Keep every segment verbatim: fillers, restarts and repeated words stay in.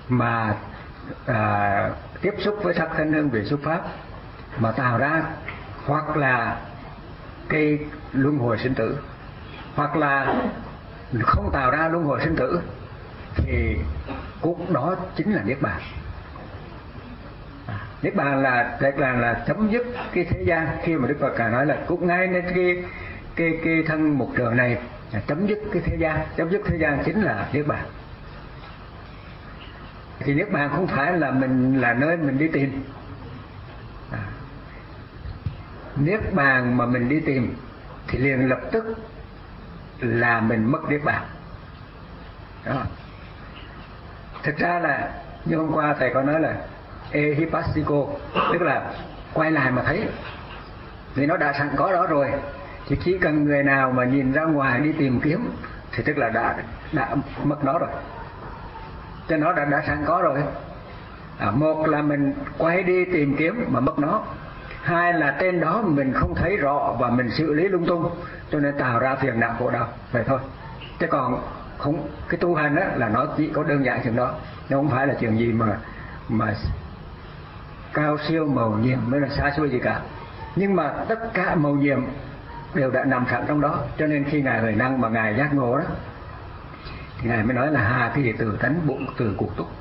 mà à, tiếp xúc với sắc thanh hương vị xúc pháp mà tạo ra, hoặc là cái luân hồi sinh tử, hoặc là không tạo ra luân hồi sinh tử, thì cũng đó chính là niết bàn. Niết bàn là là là chấm dứt cái thế gian. Khi mà Đức Phật cả nói là cũng ngay nên cái cái cái thân một trường này là chấm dứt cái thế gian, chấm dứt thế gian chính là niết bàn. Thì niết bàn không phải là mình là nơi mình đi tìm. À, niết bàn mà mình đi tìm thì liền lập tức là mình mất niết bàn. Đó. Thực ra là như hôm qua thầy có nói là ehipassiko, tức là quay lại mà thấy, vì nó đã sẵn có đó rồi. Thì chỉ cần người nào mà nhìn ra ngoài đi tìm kiếm thì tức là đã đã mất nó rồi, cho nó đã đã sẵn có rồi. À, một là mình quay đi tìm kiếm mà mất nó, hai là trên đó mình không thấy rõ và mình xử lý lung tung, cho nên tạo ra phiền não khổ đau, vậy thôi. Chứ còn không, cái tu hành á là nó chỉ có đơn giản chuyện đó, nó không phải là chuyện gì mà mà cao siêu màu nhiệm mới là xa xôi gì cả. Nhưng mà tất cả màu nhiệm đều đã nằm sẵn trong đó, cho nên khi ngài Huệ Năng mà ngài giác ngộ đó thì ngài mới nói là hà kỳ từ tánh bụng từ cụ túc.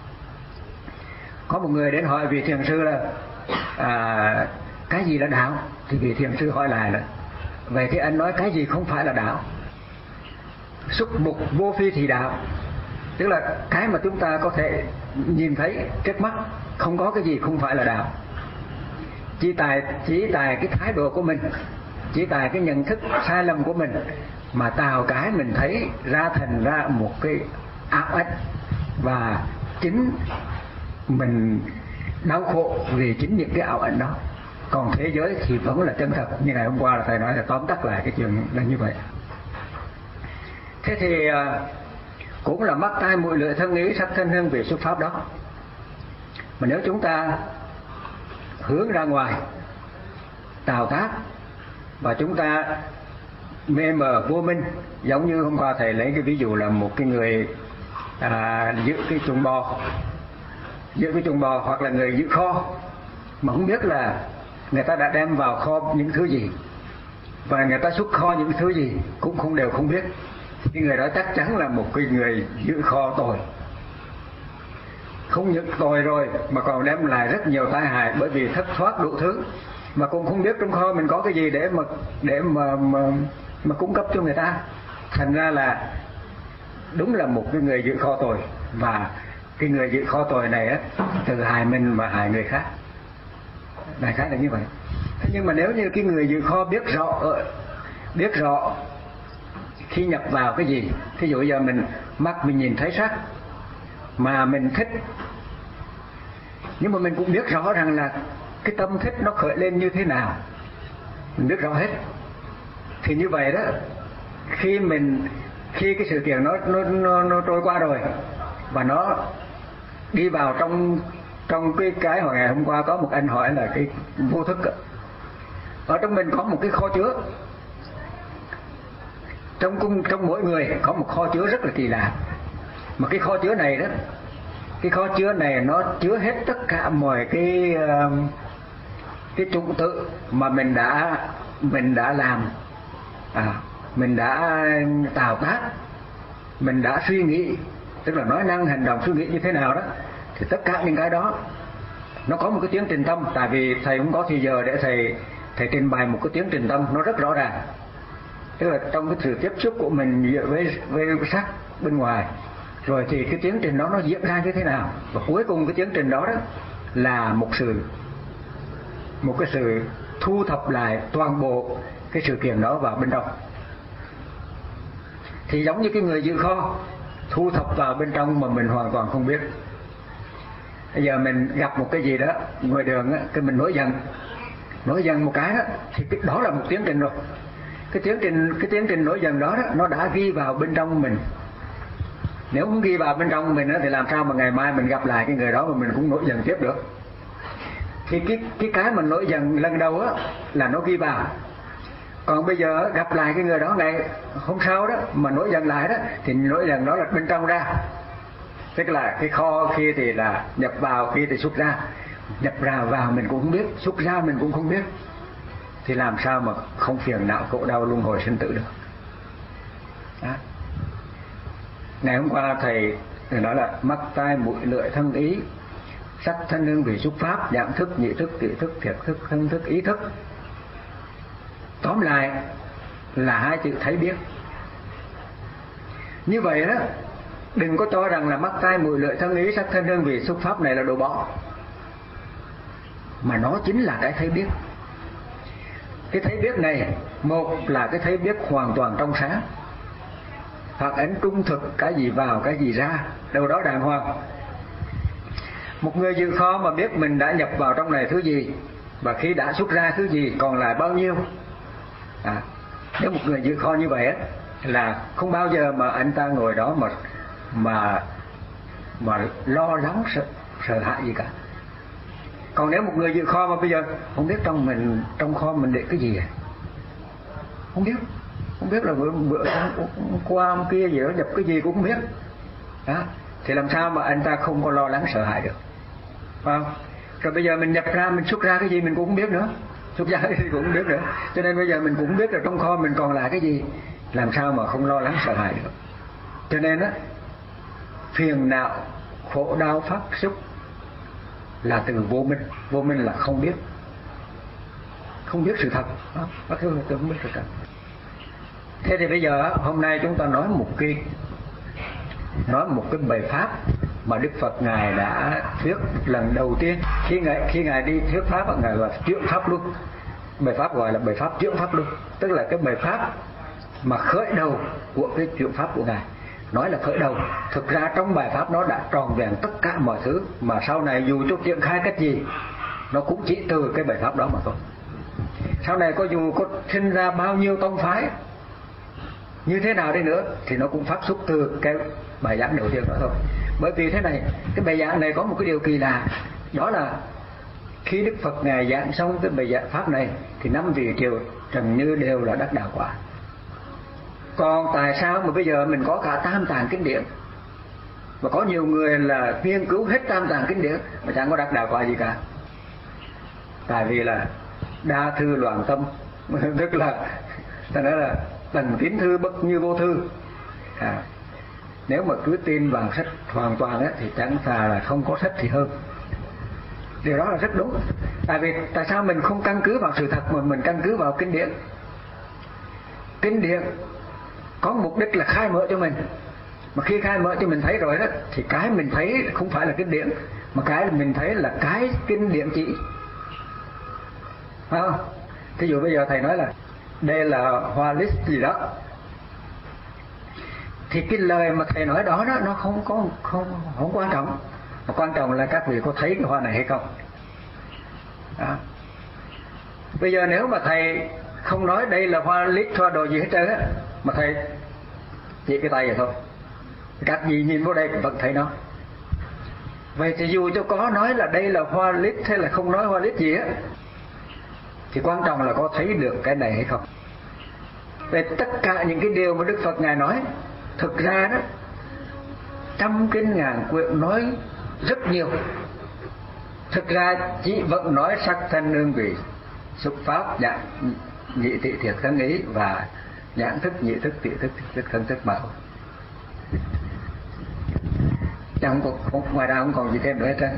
Có một người đến hỏi vị thiền sư là à, cái gì là đạo, thì vị thiền sư hỏi lại là vậy thì anh nói cái gì không phải là đạo? Xúc mục vô phi thì đạo, tức là cái mà chúng ta có thể nhìn thấy trước mắt, không có cái gì không phải là đạo. Chỉ tại chỉ tại cái thái độ của mình, chỉ tại cái nhận thức sai lầm của mình mà tạo cái mình thấy ra thành ra một cái ảo ảnh, và chính mình đau khổ vì chính những cái ảo ảnh đó. Còn thế giới thì vẫn là chân thật. Như ngày hôm qua là thầy nói là tóm tắt lại cái chuyện là như vậy. Thế thì cũng là mắt tai mũi lưỡi thân ý sắc thân hương vị xúc pháp đó. Mà nếu chúng ta hướng ra ngoài tạo tác và chúng ta mê mờ vô minh, giống như hôm qua thầy lấy cái ví dụ là một cái người à, giữ cái chuồng bò, giữ cái chuồng bò hoặc là người giữ kho mà không biết là người ta đã đem vào kho những thứ gì và người ta xuất kho những thứ gì cũng không đều không biết, thì người đó chắc chắn là một cái người giữ kho tồi. Không những tồi rồi mà còn đem lại rất nhiều tai hại, bởi vì thất thoát đủ thứ mà cũng không biết trong kho mình có cái gì để mà để mà mà, mà cung cấp cho người ta. Thành ra là đúng là một cái người giữ kho tồi, và cái người giữ kho tồi này á từ hại mình và hại người khác. Đại khái là như vậy. Thế nhưng mà nếu như cái người giữ kho biết rõ biết rõ khi nhập vào cái gì, thí dụ giờ mình mắt mình nhìn thấy sắc mà mình thích, nhưng mà mình cũng biết rõ rằng là cái tâm thích nó khởi lên như thế nào, mình biết rõ hết, thì như vậy đó, khi mình khi cái sự kiện nó nó nó, nó trôi qua rồi và nó đi vào trong trong cái cái hồi ngày hôm qua có một anh hỏi là cái vô thức đó. Ở trong mình có một cái kho chứa, trong cung trong mỗi người có một kho chứa rất là kỳ lạ, mà cái kho chứa này đó, cái kho chứa này nó chứa hết tất cả mọi cái cái chủng tử mà mình đã mình đã làm, à, mình đã tạo tác, mình đã suy nghĩ, tức là nói năng hành động suy nghĩ như thế nào đó, thì tất cả những cái đó nó có một cái tiến trình tâm. Tại vì thầy không có thì giờ để thầy thầy trình bày một cái tiến trình tâm nó rất rõ ràng, tức là trong cái sự tiếp xúc của mình với với sắc bên ngoài, rồi thì cái tiến trình đó nó diễn ra như thế nào, và cuối cùng cái tiến trình đó đó là một sự một cái sự thu thập lại toàn bộ cái sự kiện đó vào bên trong. Thì giống như cái người giữ kho thu thập vào bên trong mà mình hoàn toàn không biết. Bây giờ mình gặp một cái gì đó ngoài đường á, cái mình nổi giận nổi giận một cái đó, thì cái đó là một tiến trình rồi. Cái tiến trình cái tiến trình nổi giận đó, đó nó đã ghi vào bên trong mình. Nếu không ghi vào bên trong mình đó, thì làm sao mà ngày mai mình gặp lại cái người đó mà mình cũng nổi giận tiếp được. Thì cái cái cái mình nổi giận lần đầu á là nó ghi vào. Còn bây giờ gặp lại cái người đó ngày hôm sau đó mà nổi giận lại đó, thì nổi giận đó là bên trong ra. Tức là cái kho kia thì là nhập vào, kia thì xuất ra. Nhập ra vào mình cũng không biết, xuất ra mình cũng không biết, thì làm sao mà không phiền não khổ đau luân hồi sinh tử được. Đó. Ngày hôm qua thầy nói là mắt tai mũi lưỡi thân ý, sắc thân hương vị xúc pháp, dạng thức, nhị thức, tỷ thức, thiệt thức, thân thức, ý thức. Tóm lại là hai chữ thấy biết. Như vậy đó, đừng có cho rằng là mắt tai mũi lưỡi thân ý sắc thân hương vị xúc pháp này là đồ bỏ, mà nó chính là cái thấy biết. Cái thấy biết này, một là cái thấy biết hoàn toàn trong sáng, phản ánh trung thực, cái gì vào cái gì ra, đâu đó đàng hoàng. Một người dự kho mà biết mình đã nhập vào trong này thứ gì, và khi đã xuất ra thứ gì còn lại bao nhiêu. À, nếu một người dự kho như vậy á, là không bao giờ mà anh ta ngồi đó mà mà mà lo lắng sợ, sợ hãi gì cả. Còn nếu một người dự kho mà bây giờ không biết trong mình trong kho mình để cái gì, không biết, không biết là bữa, bữa qua hôm kia gì đó nhập cái gì cũng không biết, đó, thì làm sao mà anh ta không có lo lắng sợ hãi được, phải không? Rồi bây giờ mình nhập ra, mình xuất ra cái gì mình cũng không biết nữa, xuất ra cái gì cũng không biết nữa, cho nên bây giờ mình cũng không biết là trong kho mình còn lại cái gì, làm sao mà không lo lắng sợ hãi được. Cho nên á, phiền não khổ đau phát xuất là từ vô minh. Vô minh là không biết, không biết sự thật đó, bác thứ tôi không biết sự thật. Thế thì bây giờ hôm nay chúng ta nói một cái nói một cái bài pháp mà Đức Phật ngài đã thuyết lần đầu tiên. Khi ngài khi ngài đi thuyết pháp, ngài là chuyển pháp luôn. Bài pháp gọi là bài pháp chuyển pháp luôn, tức là cái bài pháp mà khởi đầu của cái chuyển pháp của ngài. Nói là khởi đầu, thực ra trong bài pháp nó đã tròn vẹn tất cả mọi thứ, mà sau này dù cho triển khai cách gì nó cũng chỉ từ cái bài pháp đó mà thôi. Sau này có dù có sinh ra bao nhiêu tông phái như thế nào đi nữa thì nó cũng phát xuất từ cái bài giảng đầu tiên đó thôi. Bởi vì thế này, cái bài giảng này có một cái điều kỳ lạ, đó là khi Đức Phật ngài giảng xong cái bài giảng pháp này thì năm vị triều trần như đều là đắc đạo quả. Còn tại sao mà bây giờ mình có cả tam tạng kinh điển, và có nhiều người là nghiên cứu hết tam tạng kinh điển mà chẳng có đắc đạo quả gì cả? Tại vì là đa thư loạn tâm, tức là ta nói là tầng tín thư bất như vô thư. À, nếu mà cứ tin vào sách hoàn toàn ấy, thì chẳng thà là không có sách thì hơn. Điều đó là rất đúng. Tại vì tại sao mình không căn cứ vào sự thật mà mình căn cứ vào kinh điển? Kinh điển có mục đích là khai mở cho mình, mà khi khai mở cho mình thấy rồi đó thì cái mình thấy không phải là kinh điển, mà cái mình thấy là cái kinh điển chỉ, phải không? Thí dụ bây giờ thầy nói là đây là hoa lít gì đó, thì cái lời mà thầy nói đó, đó nó không có không không quan trọng, mà quan trọng là các vị có thấy cái hoa này hay không. Đó. Bây giờ nếu mà thầy không nói đây là hoa lít hoa đồ gì hết trơn á, mà thầy chỉ cái tay vậy thôi, các vị nhìn vào đây cũng vẫn thấy nó. Vậy thì dù cho có nói là đây là hoa lít hay là không nói hoa lít gì á, thì quan trọng là có thấy được cái này hay không. Về tất cả những cái điều mà Đức Phật ngài nói, thực ra đó trăm kinh ngàn quyển nói rất nhiều, thực ra chỉ vẫn nói sắc thân hương vị xúc pháp, dạng nhị thị thiệt thân ý và nhãn thức, nhị thức, tỷ thức, thức thân thức mà thôi. Chẳng có, không, ngoài ra không còn gì thêm nữa hết trơn.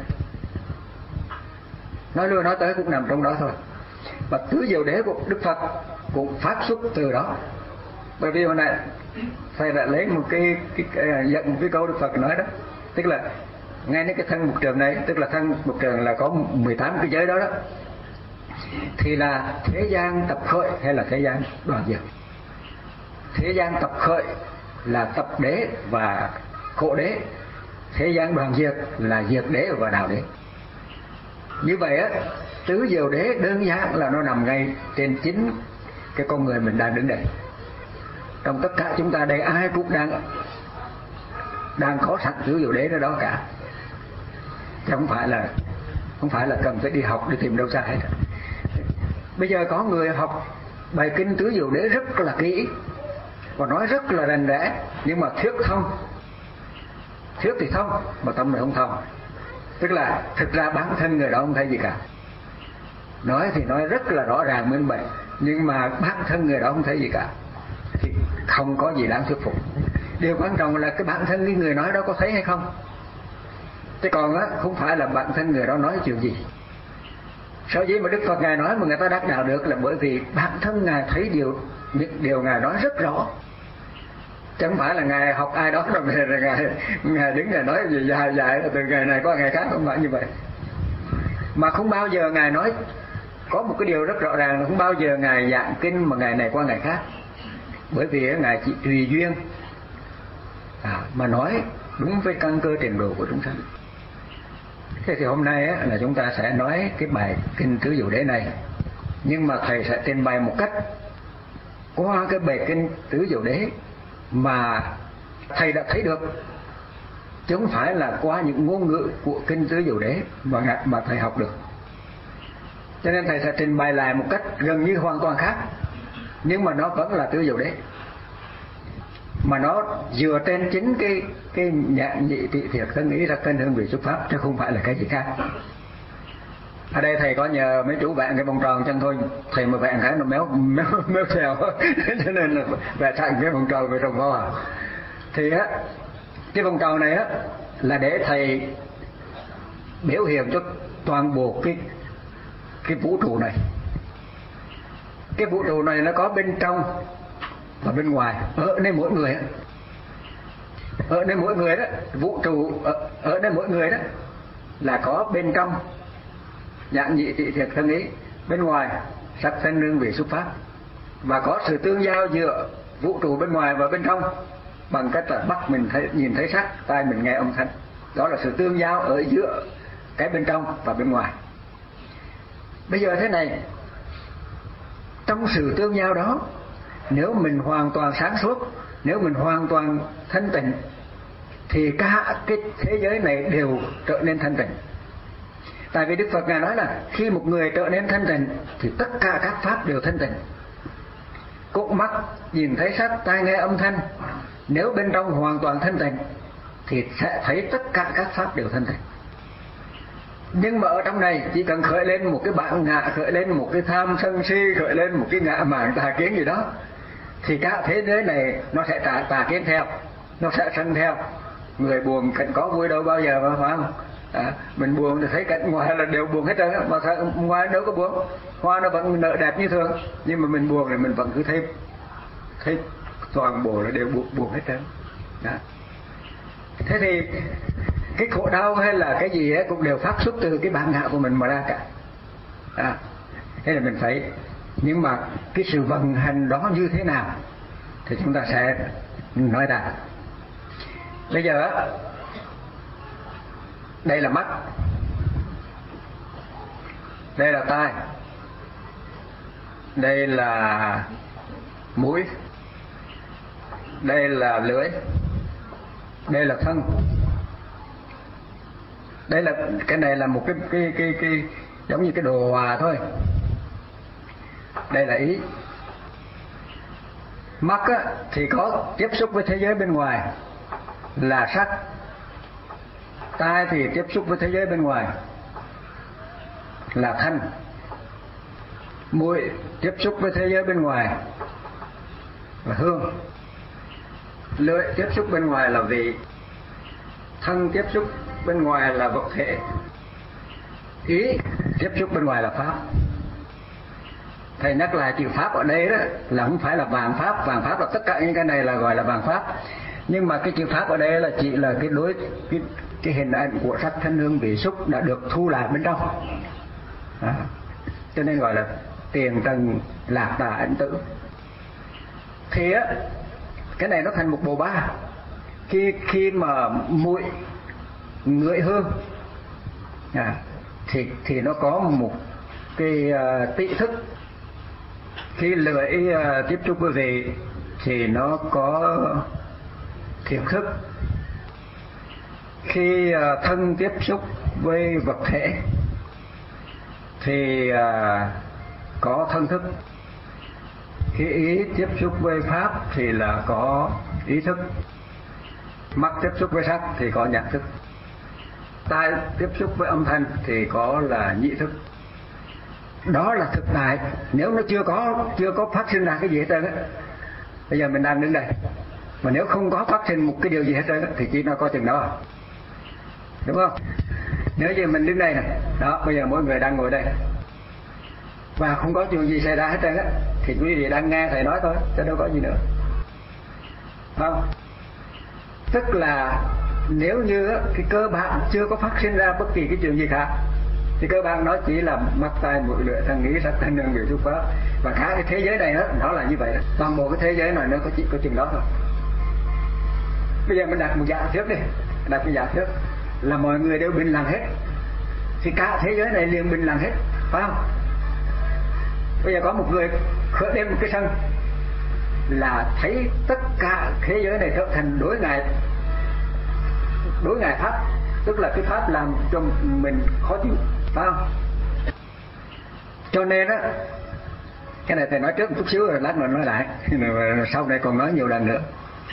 Nói lui nói tới cũng nằm trong đó thôi. Và tứ diệu đế của Đức Phật cũng phát xuất từ đó. Bởi vì hồi nãy thầy đã lấy một cái, cái, cái dẫn một cái câu Đức Phật nói đó, tức là ngay đến cái thân mục trường này, tức là thân mục trường là có mười tám cái giới đó đó, thì là thế gian tập khởi hay là thế gian đoàn diệt. Thế gian tập khởi là tập đế và khổ đế, thế gian đoàn diệt là diệt đế và đạo đế. Như vậy á, tứ diệu đế đơn giản là nó nằm ngay trên chính cái con người mình đang đứng đây. Trong tất cả chúng ta đây ai cũng đang đang có sẵn tứ diệu đế đó, đó cả, chứ không phải là không phải là cần phải đi học đi tìm đâu ra hết. Bây giờ có người học bài kinh tứ diệu đế rất là kỹ và nói rất là rành rẽ, nhưng mà thuyết thông thuyết thì thông mà tâm này không thông. Tức là thực ra bản thân người đó không thấy gì cả. Nói thì nói rất là rõ ràng minh bạch, nhưng mà bản thân người đó không thấy gì cả thì không có gì đáng thuyết phục. Điều quan trọng là cái bản thân cái người nói đó có thấy hay không. Chứ còn á, không phải là bản thân người đó nói chuyện gì. Sở dĩ mà Đức Phật Ngài nói mà người ta đắc đạo được là bởi vì bản thân Ngài thấy điều những điều Ngài nói rất rõ. Chứ không phải là Ngài học ai đó rồi về rồi Ngài, Ngài đứng Ngài nói gì dài dài từ ngày này qua ngày khác, không phải như vậy. Mà không bao giờ Ngài nói, có một cái điều rất rõ ràng là không bao giờ Ngài giảng kinh mà ngày này qua ngày khác. Bởi vì Ngài chỉ tùy duyên à, mà nói đúng với căn cơ trình độ của chúng sanh. Thế thì hôm nay á, là chúng ta sẽ nói cái bài kinh Tứ Diệu Đế này, nhưng mà thầy sẽ trình bày một cách qua cái bài kinh Tứ Diệu Đế mà thầy đã thấy được, chứ không phải là qua những ngôn ngữ của kinh Tứ Diệu Đế mà mà thầy học được. Cho nên thầy sẽ trình bày lại một cách gần như hoàn toàn khác, nhưng mà nó vẫn là Tứ Diệu Đế, mà nó dựa trên chính cái cái nhãn nhị tị thiệt thân ý ra thân hương vị xuất pháp, chứ không phải là cái gì khác. Ở đây thầy có nhờ mấy chú vẽ cái vòng tròn chân thôi, thầy mà vẽ cái nó méo méo méo theo cho nên là vẽ thành cái vòng tròn về trong kho. Thì á, cái vòng tròn này á là để thầy biểu hiện cho toàn bộ cái cái vũ trụ này. Cái vũ trụ này nó có bên trong và bên ngoài, ở nơi mỗi người á, ở nơi mỗi người đó, vũ trụ ở, ở nơi mỗi người đó là có bên trong nhãn nhị tị thiệt thân ý, bên ngoài sắc thân hương vị xuất pháp, và có sự tương giao giữa vũ trụ bên ngoài và bên trong bằng cách là mắt mình thấy, nhìn thấy sắc, tai mình nghe âm thanh. Đó là sự tương giao ở giữa cái bên trong và bên ngoài. Bây giờ thế này, trong sự tương giao đó, nếu mình hoàn toàn sáng suốt, nếu mình hoàn toàn thanh tịnh, thì cả cái thế giới này đều trở nên thanh tịnh. Tại vì Đức Phật Ngài nói là khi một người trở nên thanh tịnh thì tất cả các pháp đều thanh tịnh. Cốt mắt nhìn thấy sắc, tai nghe âm thanh, nếu bên trong hoàn toàn thanh tịnh thì sẽ thấy tất cả các pháp đều thanh tịnh. Nhưng mà ở trong này chỉ cần khởi lên một cái bản ngã, khởi lên một cái tham sân si, khởi lên một cái ngã mạn tà kiến gì đó, thì cả thế giới này nó sẽ tà, tà kiến theo, nó sẽ sân theo. Người buồn cảnh có vui đâu bao giờ mà, phải không? À, mình buồn thì thấy cảnh ngoài là đều buồn hết trơn, mà ngoài đâu có buồn, hoa nó vẫn nở đẹp như thường, nhưng mà mình buồn thì mình vẫn cứ thấy thấy toàn bộ là đều buồn, buồn hết trơn. Đó. Thế thì cái khổ đau hay là cái gì ấy cũng đều phát xuất từ cái bản ngã của mình mà ra cả. À, thế là mình phải, nhưng mà cái sự vận hành đó như thế nào thì chúng ta sẽ nói ra. Bây giờ đây là mắt, đây là tai, đây là mũi, đây là lưỡi, đây là thân. Đây là cái này là một cái cái cái cái giống như cái đồ hòa thôi. Đây là ý. Mắt á, thì có tiếp xúc với thế giới bên ngoài là sắc. Tai thì tiếp xúc với thế giới bên ngoài là thanh. Mũi tiếp xúc với thế giới bên ngoài là hương. Lưỡi tiếp xúc bên ngoài là vị. Thân tiếp xúc bên ngoài là vật thể. Ý tiếp xúc bên ngoài là pháp. Thầy nhắc lại chữ pháp ở đây đó là không phải là vạn pháp. Vạn pháp là tất cả những cái này là gọi là vạn pháp. Nhưng mà cái chữ pháp ở đây là chỉ là cái đối cái, cái hình ảnh của sắc thân hương vị xúc đã được thu lại bên trong. À, cho nên gọi là tiền trần lạc tà ảnh tử. Thì á, cái này nó thành một bộ ba. Khi khi mà mũi ngửi hương à, thì thì nó có một cái uh, tị thức. Khi lưỡi uh, tiếp xúc với vị thì nó có thiệt thức. Khi uh, thân tiếp xúc với vật thể thì uh, có thân thức. Khi ý tiếp xúc với pháp thì là có ý thức. Mắt tiếp xúc với sắc thì có nhãn thức, tai tiếp xúc với âm thanh thì có là nhị thức. Đó là thực tại. Nếu nó chưa có chưa có phát sinh ra cái gì hết trơn á, bây giờ mình đang đứng đây mà nếu không có phát sinh một cái điều gì hết trơn á, thì chỉ nó có chừng đó à. Đúng không? Nếu như mình đứng đây này, đó, bây giờ mỗi người đang ngồi đây và không có chuyện gì xảy ra hết trơn á, thì quý vị đang nghe thầy nói thôi, chứ đâu có gì nữa. Không? Tức là nếu như cái cơ bản chưa có phát sinh ra bất kỳ cái chuyện gì khác, thì cơ bản nó chỉ là mắt tai mũi lưỡi thân ý sắc thân năng biểu xúc pháp. Và cả cái thế giới này đó, nó là như vậy đó. Toàn bộ cái thế giới này nó có chỉ có chừng đó thôi. Bây giờ mình đặt một giả thuyết đi, đặt một giả thuyết là mọi người đều bình lặng hết, thì cả thế giới này liền bình lặng hết, phải không? Bây giờ có một người khởi lên một cái sân là thấy tất cả thế giới này trở thành đối ngại đối ngại pháp, tức là cái pháp làm cho mình khó chịu, phải không? Cho nên á, cái này thầy nói trước một chút xíu rồi lát nữa nói lại, sau này còn nói nhiều lần nữa.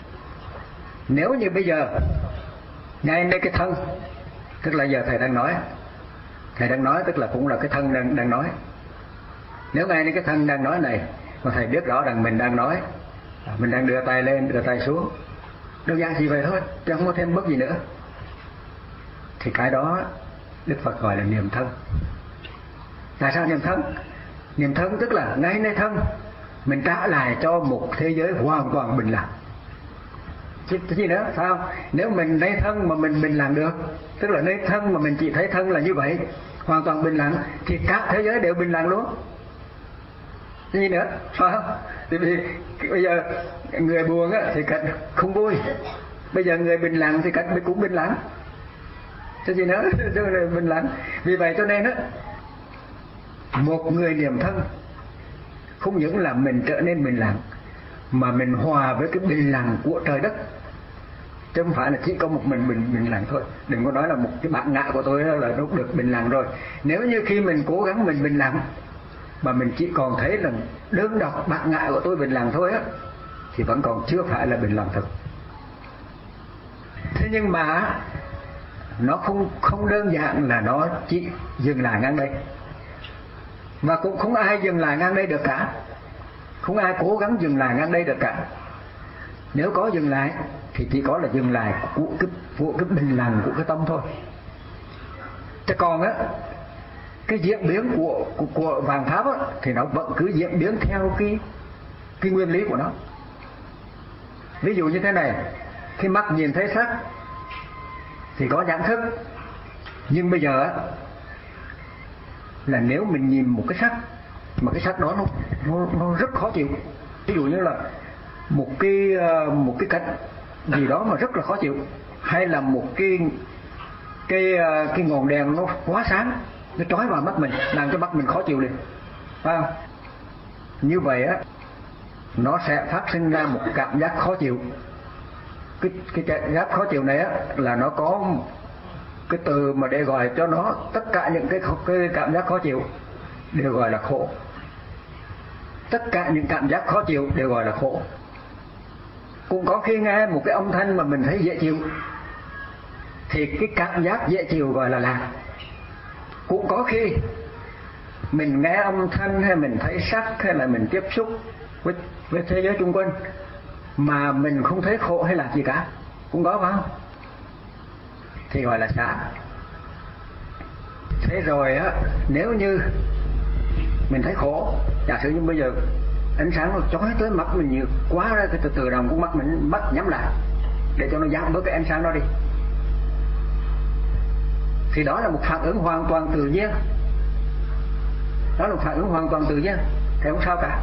Nếu như bây giờ ngay nơi cái thân, tức là giờ thầy đang nói, thầy đang nói tức là cũng là cái thân đang đang nói. Nếu ngay nơi cái thân đang nói này mà thầy biết rõ rằng mình đang nói, mình đang đưa tay lên đưa tay xuống, đơn giản chỉ vậy thôi, chứ không có thêm bất gì nữa, thì cái đó Đức Phật gọi là niệm thân. Tại sao niệm thân? Niệm thân tức là ngay nơi thân mình trả lại cho một thế giới hoàn toàn bình lặng. Chứ gì nữa, phải không? Nếu mình nơi thân mà mình bình lặng được, tức là nơi thân mà mình chỉ thấy thân là như vậy, hoàn toàn bình lặng, thì cả thế giới đều bình lặng luôn. Cái gì nữa, phải không? Thì vì bây giờ người buồn á, thì cần không vui. Bây giờ người bình lặng thì cần cũng bình lặng. Chứ gì nữa, chứ bình lặng. Vì vậy cho nên á, một người niệm thân không những là mình trở nên bình lặng, mà mình hòa với cái bình lặng của trời đất, chứ không phải là chỉ có một mình bình bình lặng thôi. Đừng có nói là một cái bản ngã của tôi là nó được bình lặng rồi. Nếu như khi mình cố gắng mình bình lặng mà mình chỉ còn thấy là đơn độc bản ngã của tôi bình lặng thôi á, thì vẫn còn chưa phải là bình lặng thực. Thế nhưng mà nó không không đơn giản là nó chỉ dừng lại ngang đây, và cũng không ai dừng lại ngang đây được cả, không ai cố gắng dừng lại ngang đây được cả. Nếu có dừng lại thì chỉ có là dừng lại của cái, của cái bình lặng của cái tâm thôi. Chứ còn á, cái diễn biến của của, của vạn pháp á, thì nó vẫn cứ diễn biến theo cái cái nguyên lý của nó. Ví dụ như thế này, khi mắt nhìn thấy sắc thì có nhãn thức, nhưng bây giờ á, là nếu mình nhìn một cái sắc mà cái sắc đó nó nó, nó rất khó chịu, ví dụ như là một cái một cái cảnh gì đó mà rất là khó chịu, hay là một cái cái cái ngọn đèn nó quá sáng, nó chói vào mắt mình, làm cho mắt mình khó chịu liền, phải không? Như vậy á, nó sẽ phát sinh ra một cảm giác khó chịu. Cái cái cảm giác khó chịu này á, là nó có cái từ mà để gọi cho nó, tất cả những cái cái cảm giác khó chịu đều gọi là khổ. Tất cả những cảm giác khó chịu đều gọi là khổ. Cũng có khi nghe một cái âm thanh mà mình thấy dễ chịu thì cái cảm giác dễ chịu gọi là lạc. Cũng có khi mình nghe âm thanh hay mình thấy sắc hay là mình tiếp xúc với, với thế giới xung quanh mà mình không thấy khổ hay là gì cả, cũng có, phải không? Thì gọi là xả. Thế rồi á, nếu như mình thấy khổ, giả sử như bây giờ ánh sáng nó chói tới mắt mình nhiều quá ra, cái từ từ đồng của mắt mình mắt nhắm lại để cho nó giảm bớt cái ánh sáng đó đi, thì đó là một phản ứng hoàn toàn tự nhiên. Đó là một phản ứng hoàn toàn tự nhiên, thì không sao cả.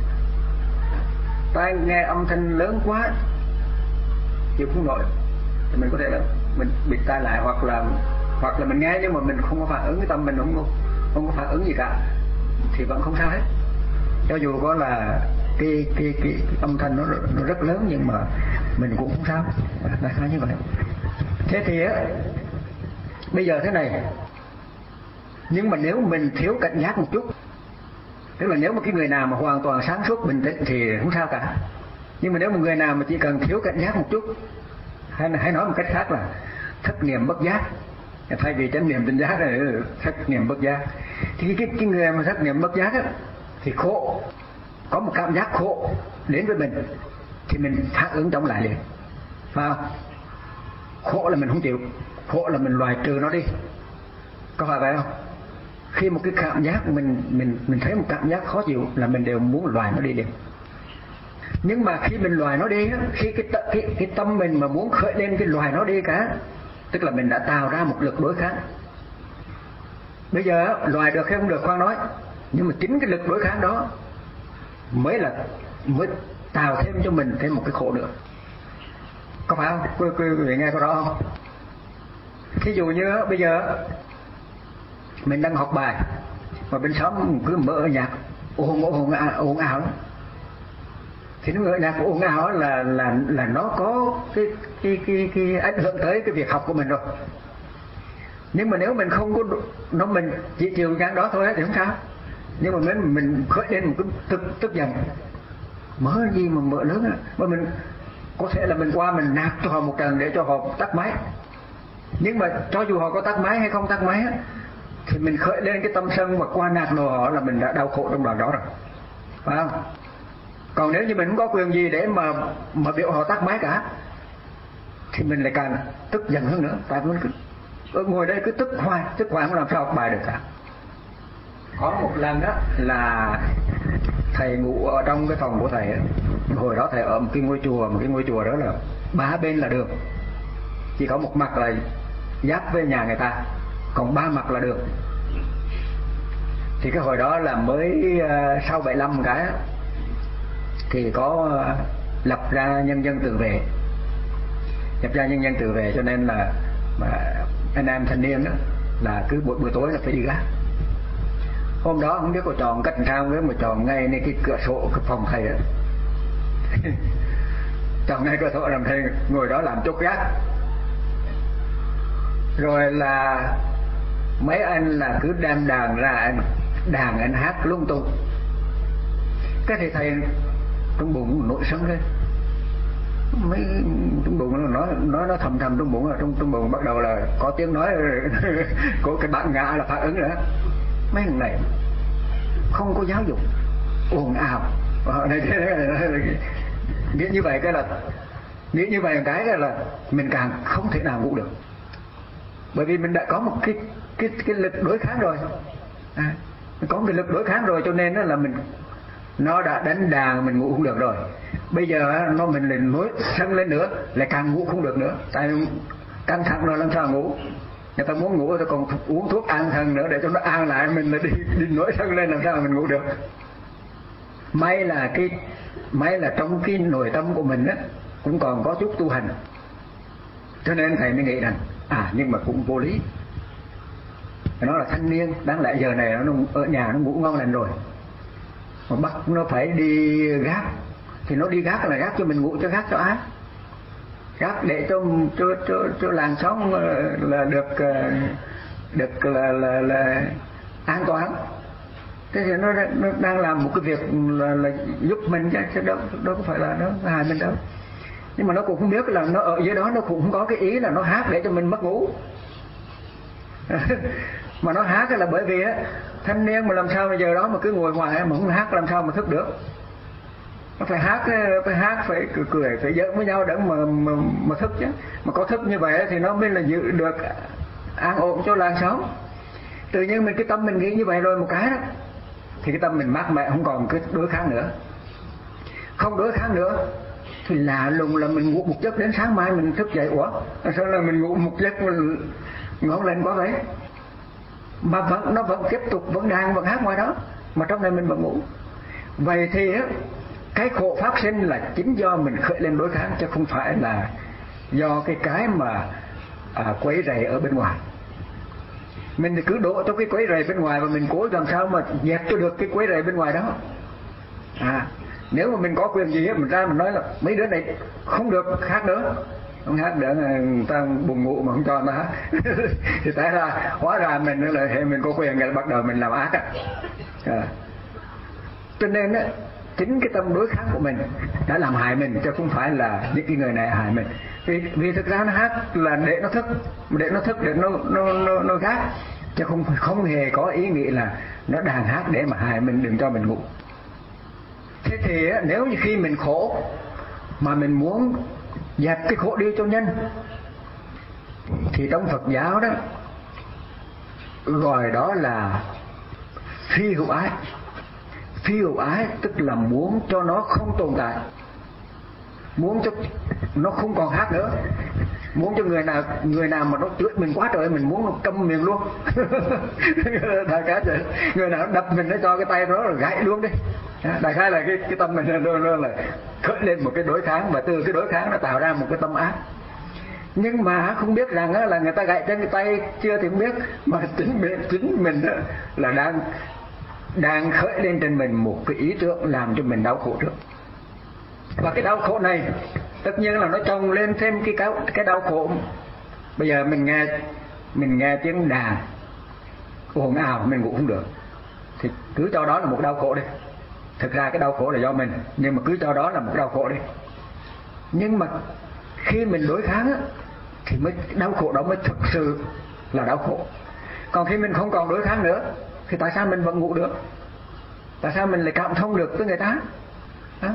Tai nghe âm thanh lớn quá chịu không nổi thì mình có thể là mình bịt tai lại, hoặc là hoặc là mình nghe nhưng mà mình không có phản ứng, cái tâm mình không không có phản ứng gì cả, thì vẫn không sao hết. Cho dù có là cái cái cái, cái âm thanh nó, nó rất lớn nhưng mà mình cũng không sao, là sao như vậy. Thế thì á, bây giờ thế này, nhưng mà nếu mình thiếu cảnh giác một chút, tức là nếu mà cái người nào mà hoàn toàn sáng suốt bình tĩnh thì không sao cả. Nhưng mà nếu một người nào mà chỉ cần thiếu cảnh giác một chút, hay hay nói một cách khác là thất niệm bất giác, thay vì chánh niệm tỉnh giác này thất niệm bất giác. Thì cái cái người mà thất niệm bất giác á, thì khổ, có một cảm giác khổ đến với mình thì mình phản ứng chống lại liền, phải không? Khổ là mình không chịu, khổ là mình loại trừ nó đi, có phải vậy không? Khi một cái cảm giác mình mình mình thấy một cảm giác khó chịu là mình đều muốn loại nó đi liền. Nhưng mà khi mình loại nó đi, khi cái cái cái tâm mình mà muốn khởi lên cái loại nó đi cả, tức là mình đã tạo ra một lực đối kháng. Bây giờ loại được hay không được khoan nói, nhưng mà chính cái lực đối kháng đó mới là mới tạo thêm cho mình thêm một cái khổ nữa, có phải không? Quý, quý vị nghe có rõ không? Thí dụ như bây giờ mình đang học bài mà bên xóm cứ mở nhạc ồn ồn ồn ào, thì nó mở nhạc ồn ào là là là nó có cái cái cái cái ảnh hưởng tới cái việc học của mình rồi. Nhưng mà nếu mình không có nó, mình chỉ chịu cái đó thôi thì không sao. Nhưng mà mình mình khởi lên một cái tức tức giận, mở gì mà mở lớn á, mà mình có thể là mình qua mình nạt cho họ một trận để cho họ tắt máy. Nhưng mà cho dù họ có tắt máy hay không tắt máy á, thì mình khởi lên cái tâm sân mà qua nạt nổ họ là mình đã đau khổ trong đoạn đó rồi, phải không? Còn nếu như mình không có quyền gì để mà mà biểu họ tắt máy cả, thì mình lại càng tức giận hơn nữa. Tại mình cứ ngồi đây cứ tức hoài, tức hoài không làm sao học bài được cả. Có một lần đó là thầy ngủ ở trong cái phòng của thầy ấy. Hồi đó thầy ở một cái ngôi chùa, một cái ngôi chùa đó là ba bên là đường, chỉ có một mặt là giáp với nhà người ta, còn ba mặt là đường. Thì cái hồi đó là mới uh, sau bảy lăm cái thì có uh, lập ra nhân dân tự vệ, lập ra nhân dân tự vệ, cho nên là mà anh em thanh niên đó là cứ buổi buổi tối là phải đi gác. Hôm đó không biết có tròn cách sao nữa mà tròn ngayในcái cửa sổ cái phòng thầy á, tròn ngay cửa sổ làm thầy ngồi đó làm chốt gác. Rồi là mấy anh là cứ đem đàn ra, anh đàn anh hát lung tung. Cái thì thầy trong bụng nổi sân lên, mấy trong bụng nó nói nó thầm thầm trong bụng, là trong trong bụng bắt đầu là có tiếng nói của cái bạn ngã là phản ứng nữa. Mấy thằng này không có giáo dục, ồn ào, nghĩ như vậy cái là nghĩ như vậy cái là mình càng không thể nào ngủ được, bởi vì mình đã có một cái cái cái lực đối kháng rồi, à, có một cái lực đối kháng rồi, cho nên là mình nó đã đánh đàn mình ngủ không được rồi. Bây giờ nó mình lại nối sân lên nữa lại càng ngủ không được nữa, tại căng thẳng rồi làm sao ngủ. Người ta muốn ngủ thì còn uống thuốc an thần nữa để cho nó an lại, mình là đi đi nổi sân lên làm sao mà mình ngủ được. May là cái may là trong cái nội tâm của mình á cũng còn có chút tu hành, cho nên thầy mới nghĩ rằng à nhưng mà cũng vô lý. Nó là thanh niên, đáng lẽ giờ này nó ở nhà nó ngủ ngon lành rồi, mà bắt nó phải đi gác, thì nó đi gác là gác cho mình ngủ, cho gác cho ai? Gác để cho cho cho, cho làng xóm là được được là là, là an toàn. Thế thì nó, nó đang làm một cái việc là, là giúp mình chứ đâu đâu có phải là nó hại mình đâu. Nhưng mà nó cũng không biết là nó ở dưới đó nó cũng không có cái ý là nó hát để cho mình mất ngủ. Mà nó hát là bởi vì á thanh niên mà làm sao mà giờ đó mà cứ ngồi ngoài mà không hát làm sao mà thức được. Nó phải hát, phải hát phải cười, cười phải giỡn với nhau để mà, mà mà thức chứ. Mà có thức như vậy thì nó mới là giữ được an ổn cho làng xóm. Tự nhiên mình cái tâm mình nghĩ như vậy rồi một cái đó, thì cái tâm mình mát mẻ, không còn cái đối kháng nữa. Không đối kháng nữa thì lạ lùng là mình ngủ một giấc đến sáng mai mình thức dậy, ủa sao là mình ngủ một giấc mình ngon lành quá vậy, mà vẫn nó vẫn tiếp tục vẫn đang vẫn hát ngoài đó, mà trong này mình vẫn ngủ. Vậy thì á cái khổ phát sinh là chính do mình khởi lên đối kháng, chứ không phải là do cái cái mà à, quấy rầy ở bên ngoài. Mình thì cứ đổ cho cái quấy rầy bên ngoài và mình cố làm sao mà dẹp cho được cái quấy rầy bên ngoài đó. À, nếu mà mình có quyền gì hết mình ra mình nói là mấy đứa này không được hát nữa, không hát nữa người ta buồn ngủ mà không cho người ta hát. Thì tại là hóa ra mình là mình có quyền, rồi bắt đầu mình làm ác á. À. Cho nên á chính cái tâm đối kháng của mình đã làm hại mình, chứ không phải là những cái người này hại mình. Vì, vì thực ra nó hát là để nó thức, để nó thức để nó nó nó, nó gác, chứ không không hề có ý nghĩ là nó đang hát để mà hại mình, đừng cho mình ngủ. Thế thì nếu như khi mình khổ mà mình muốn dẹp cái khổ đi cho nhanh, thì trong Phật giáo đó gọi đó là phi hữu ái. Phi hữu ái tức là muốn cho nó không tồn tại, muốn cho nó không còn hát nữa, muốn cho người nào người nào mà nó chửi mình quá trời mình muốn nó câm miệng luôn. Đại khái vậy, người nào đập mình nó cho cái tay đó là gãy luôn đi. Đại khái là cái cái tâm mình nó, nó là khởi lên một cái đối kháng, và từ cái đối kháng nó tạo ra một cái tâm ác. Nhưng mà không biết rằng là người ta gãy chân cái tay chưa thì không biết, mà chính mình chính mình là đang đang khởi lên trên mình một cái ý tưởng làm cho mình đau khổ trước. Và cái đau khổ này tất nhiên là nó chồng lên thêm cái cái, cái đau khổ. Bây giờ mình nghe mình nghe tiếng đàn ồn ào mình ngủ không được, thì cứ cho đó là một đau khổ đi. Thực ra cái đau khổ là do mình, nhưng mà cứ cho đó là một đau khổ đi. Nhưng mà khi mình đối kháng á, thì mới đau khổ đó mới thực sự là đau khổ. Còn khi mình không còn đối kháng nữa thì tại sao mình vẫn ngủ được? Tại sao mình lại cảm thông được với người ta? Đó.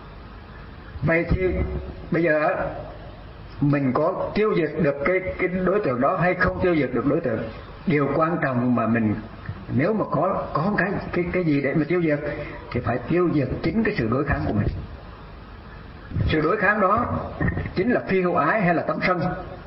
Vậy thì bây giờ mình có tiêu diệt được cái cái đối tượng đó hay không tiêu diệt được đối tượng? Điều quan trọng mà mình nếu mà có có cái cái cái gì để mà tiêu diệt thì phải tiêu diệt chính cái sự đối kháng của mình. Sự đối kháng đó chính là phi hữu ái hay là tâm sân.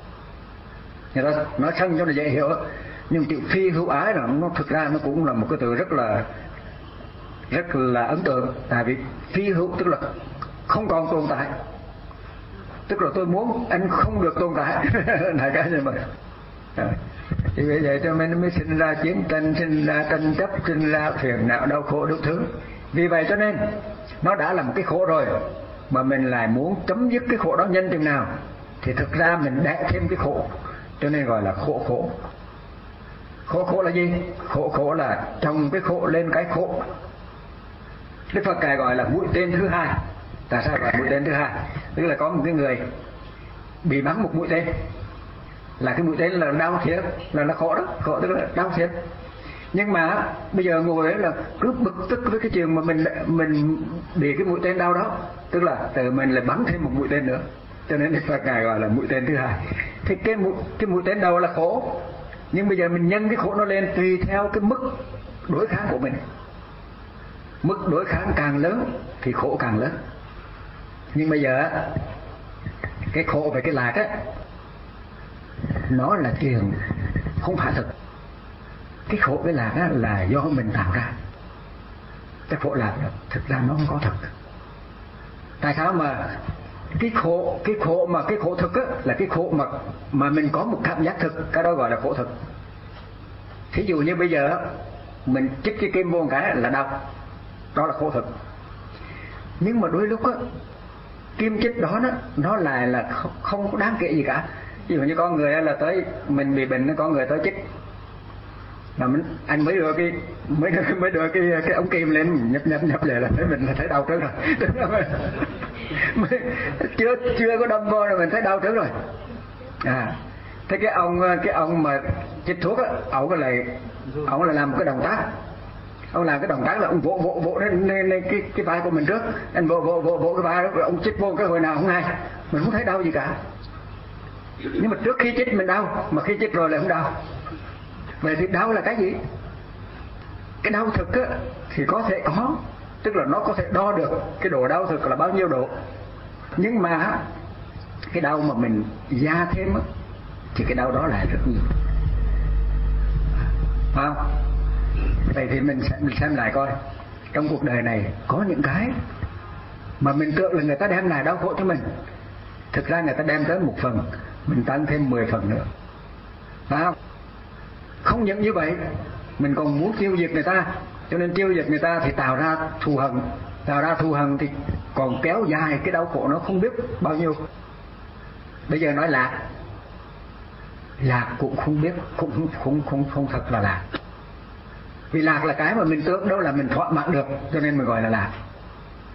Người ta nói sân cho nó dễ hiểu, nhưng chữ phi hữu ái là nó thực ra nó cũng là một cái từ rất là rất là ấn tượng. Tại vì phi hữu tức là không còn tồn tại, tức là tôi muốn anh không được tồn tại. Là cái gì mà thì vì vậy cho nên mới sinh ra chiến tranh, sinh ra tranh chấp, sinh ra phiền não đau khổ đủ thứ. Vì vậy cho nên nó đã là một cái khổ rồi, mà mình lại muốn chấm dứt cái khổ đó nhân chừng nào thì thực ra mình đẻ thêm cái khổ, cho nên gọi là khổ khổ. Khổ khổ là gì? Khổ khổ là trồng cái khổ lên cái khổ. Đức Phật Ngài gọi là mũi tên thứ hai. Tại sao gọi mũi tên thứ hai? Tức là có một cái người bị bắn một mũi tên, là cái mũi tên là đau thiệt, là nó khổ đó, khổ tức là đau thiệt. Nhưng mà bây giờ ngồi ấy là cứ bực tức với cái chuyện mà mình mình bị cái mũi tên đau đó, tức là từ mình lại bắn thêm một mũi tên nữa, cho nên Đức Phật Ngài gọi là mũi tên thứ hai. Thì cái mũi cái mũi tên đầu là khổ, nhưng bây giờ mình nhân cái khổ nó lên tùy theo cái mức đối kháng của mình. Mức đối kháng càng lớn thì khổ càng lớn. Nhưng bây giờ cái khổ về cái lạc á, nó là chuyện không phải thực. Cái khổ cái lạc á là do mình tạo ra. Cái khổ lạc thực ra nó không có thật. Tại sao mà cái khổ cái khổ mà cái khổ thực á là cái khổ mà mà mình có một cảm giác thực, cái đó gọi là khổ thực. Thí dụ như bây giờ mình chích cái kim vô một cái là đau, đó là khổ thực. Nhưng mà đôi lúc á, kim chích đó nó nó lại là không, không có đáng kể gì cả. Ví dụ như có người là tới mình bị bệnh, có người tới chích, là mình anh mới đưa cái mới đưa, mới đưa cái cái ống kim lên nhập nhập nhập về là thấy mình là thấy đau trước rồi. chưa chưa có đâm vô là mình thấy đau trước rồi. À, thế cái ông cái ông mà chích thuốc á, ông cái lại ông là làm một cái động tác. Ông làm cái động tác là ông vỗ vỗ vỗ lên, lên, lên cái cái vai của mình trước, anh vỗ vỗ vỗ vỗ cái vai đó, rồi ông chích vô cái hồi nào không hay, mình không thấy đau gì cả. Nhưng mà trước khi chích mình đau, mà khi chích rồi lại không đau. Vậy thì đau là cái gì? Cái đau thực á, thì có thể có, tức là nó có thể đo được cái độ đau thực là bao nhiêu độ. Nhưng mà cái đau mà mình gia thêm á, thì cái đau đó là rất nhiều. Phải không? Vậy thì mình xem, mình xem lại coi, trong cuộc đời này có những cái mà mình tưởng là người ta đem lại đau khổ cho mình, thực ra người ta đem tới một phần, mình tăng thêm mười phần nữa. Phải không? Không những như vậy, mình còn muốn tiêu diệt người ta, cho nên tiêu diệt người ta thì tạo ra thù hận, tạo ra thù hận thì còn kéo dài cái đau khổ nó không biết bao nhiêu. Bây giờ nói lạc, lạc cũng không biết, cũng không không không, không thật là lạc. Vì lạc là cái mà mình tưởng đâu là mình thỏa mãn được, cho nên mình gọi là lạc.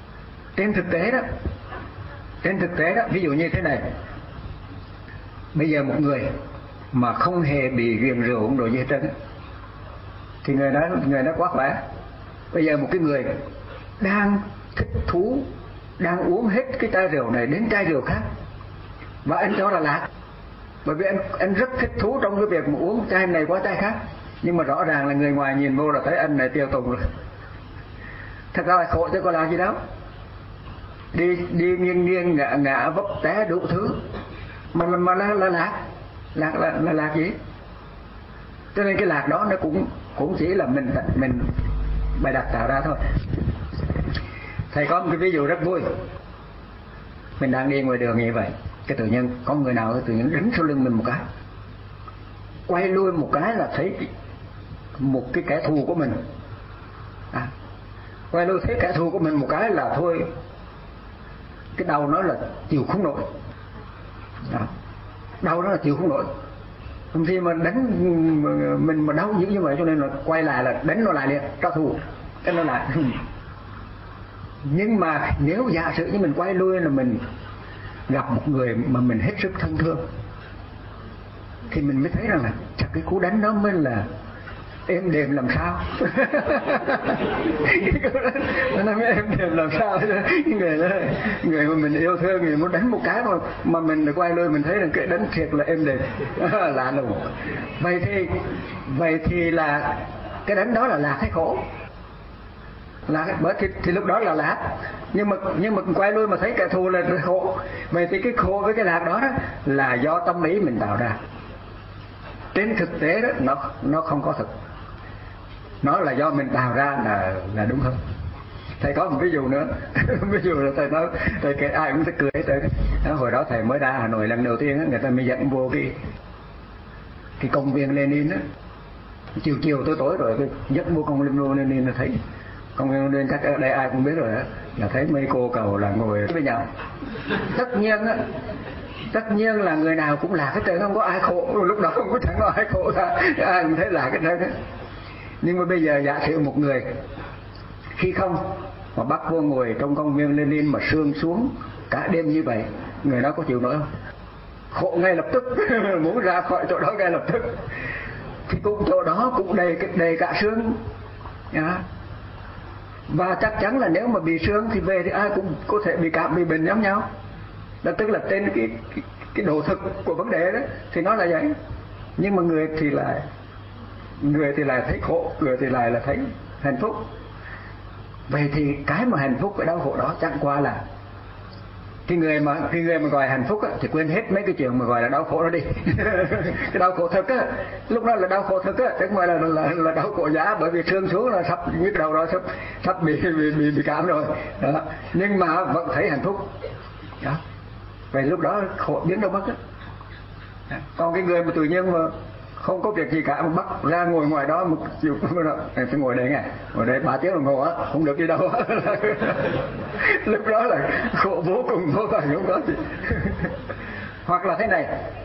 Trên thực tế đó, trên thực tế đó, ví dụ như thế này, bây giờ một người mà không hề bị ghiền rượu uống đồ gì hết trơn thì người đó người đó quá khỏe. Bây giờ một cái người đang thích thú, đang uống hết cái chai rượu này đến chai rượu khác, và anh cho là lạc, bởi vì anh anh rất thích thú trong cái việc mà uống chai này qua chai khác, nhưng mà rõ ràng là người ngoài nhìn vô là thấy anh này tiêu tùng rồi. Thật ra là khổ chứ có làm gì đâu, đi đi nghiêng nghiêng ngã ngã vấp té đủ thứ mà mà là là lạc lạc là, là lạc gì. Cho nên cái lạc đó nó cũng cũng chỉ là mình mình bày đặt tạo ra thôi. Thầy có một cái ví dụ rất vui. Mình đang đi ngoài đường như vậy, cái tự nhiên có người nào tự nhiên đánh sau lưng mình một cái, quay lui một cái là thấy một cái kẻ thù của mình, à, quay lui thấy kẻ thù của mình một cái là thôi, cái đau nó là chịu không nổi, à, đau nó là chịu không nổi. Khi mà đánh mình mà đau dữ như vậy, cho nên là quay lại là đánh nó lại liền, trả thù, đánh nó lại. Nhưng mà nếu giả sử như mình quay lui là mình gặp một người mà mình hết sức thân thương, thì mình mới thấy rằng là chắc cái cú đánh đó mới là êm đềm làm sao. Nó nói êm đềm làm sao. Người đó, người mà mình yêu thương, người muốn đánh một cái mà mà mình quay lui mình thấy là cái đánh thiệt là êm đềm. Lạ lùng. Vậy thì vậy thì là cái đánh đó là lạc hay khổ? Lạc, bởi thì, thì lúc đó là lạc. Nhưng mà nhưng mà quay lui mà thấy kẻ thù là khổ. Vậy thì cái khổ với cái lạc đó, đó là do tâm ý mình tạo ra. Trên thực tế đó nó nó không có thực, nó là do mình tạo ra là là đúng hơn. Thầy có một ví dụ nữa. Ví dụ là thầy nói, thầy kể ai cũng sẽ cười hết trơn. Hồi đó thầy mới ra Hà Nội lần đầu tiên, người ta mới dẫn vô cái cái công viên Lenin á, chiều chiều tối tối rồi cái dẫn vô công viên Lenin là thấy công viên Lenin, chắc ở đây ai cũng biết rồi đó, là thấy mấy cô cầu là ngồi với nhau. Tất nhiên á, tất nhiên là người nào cũng lạc hết trơn, không có ai khổ, lúc đó không có chẳng có ai khổ ra, ai cũng thấy lạc hết trơn. Nhưng mà bây giờ giả sử một người khi không mà bắt vô ngồi trong công viên Lenin mà sương xuống cả đêm như vậy, người đó có chịu nổi không? Khổ ngay lập tức. Muốn ra khỏi chỗ đó ngay lập tức. Thì cũng chỗ đó cũng đầy đầy cả sương, à. Và chắc chắn là nếu mà bị sương thì về thì ai cũng có thể bị cảm, bị bệnh giống nhau. Đó tức là trên cái, cái cái độ thực của vấn đề đó thì nó là vậy. Nhưng mà người thì lại người thì lại thấy khổ, người thì lại là thấy hạnh phúc. Vậy thì cái mà hạnh phúc với đau khổ đó chẳng qua là cái người mà cái người mà gọi hạnh phúc á, thì quên hết mấy cái chuyện mà gọi là đau khổ đó đi. Cái đau khổ thật á, lúc đó là đau khổ thật á, chứ không phải là, là là đau khổ giả, bởi vì sương xuống là sắp nhức đầu đó, sắp sắp bị bị bị, bị cảm rồi đó. Nhưng mà vẫn thấy hạnh phúc đó. Vậy lúc đó khổ biến đâu mất á. Còn cái người mà tự nhiên mà không có việc gì cả mà bắt ra ngồi ngoài đó một chiều phải ngồi đây nghe, ngồi đây ba tiếng đồng hồ á, không được đi đâu á. Lúc đó là khổ vô cùng, vô vàn không có gì. Hoặc là thế này,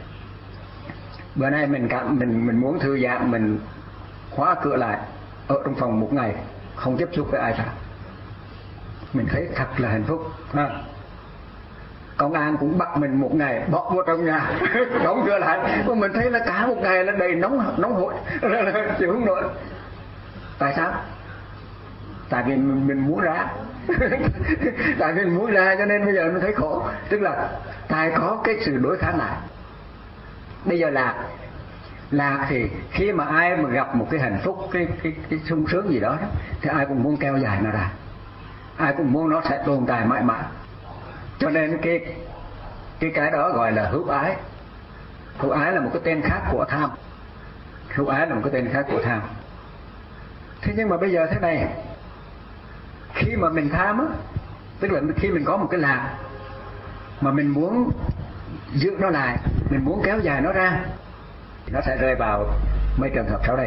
bữa nay mình cảm mình mình muốn thư giãn, mình khóa cửa lại ở trong phòng một ngày, không tiếp xúc với ai cả, mình thấy thật là hạnh phúc ha. Công an cũng bắt mình một ngày bỏ vô trong nhà, đóng cửa lại, mà mình thấy là cả một ngày là đầy nóng nóng hổi, chịu không nổi. Tại sao? Tại vì mình, mình muốn ra. Tại vì mình muốn ra cho nên bây giờ mình thấy khổ. Tức là tại có cái sự đối kháng lại. Bây giờ là là thì khi mà ai mà gặp một cái hạnh phúc, cái cái cái sung sướng gì đó, thì ai cũng muốn kéo dài nó ra, ai cũng muốn nó sẽ tồn tại mãi mãi. Cho nên cái cái cái đó gọi là hữu ái. Hữu ái là một cái tên khác của tham. Hữu ái là một cái tên khác của tham. Thế nhưng mà bây giờ thế này, khi mà mình tham á, tức là khi mình có một cái lạc mà mình muốn giữ nó lại, mình muốn kéo dài nó ra, nó sẽ rơi vào mấy trường hợp sau đây.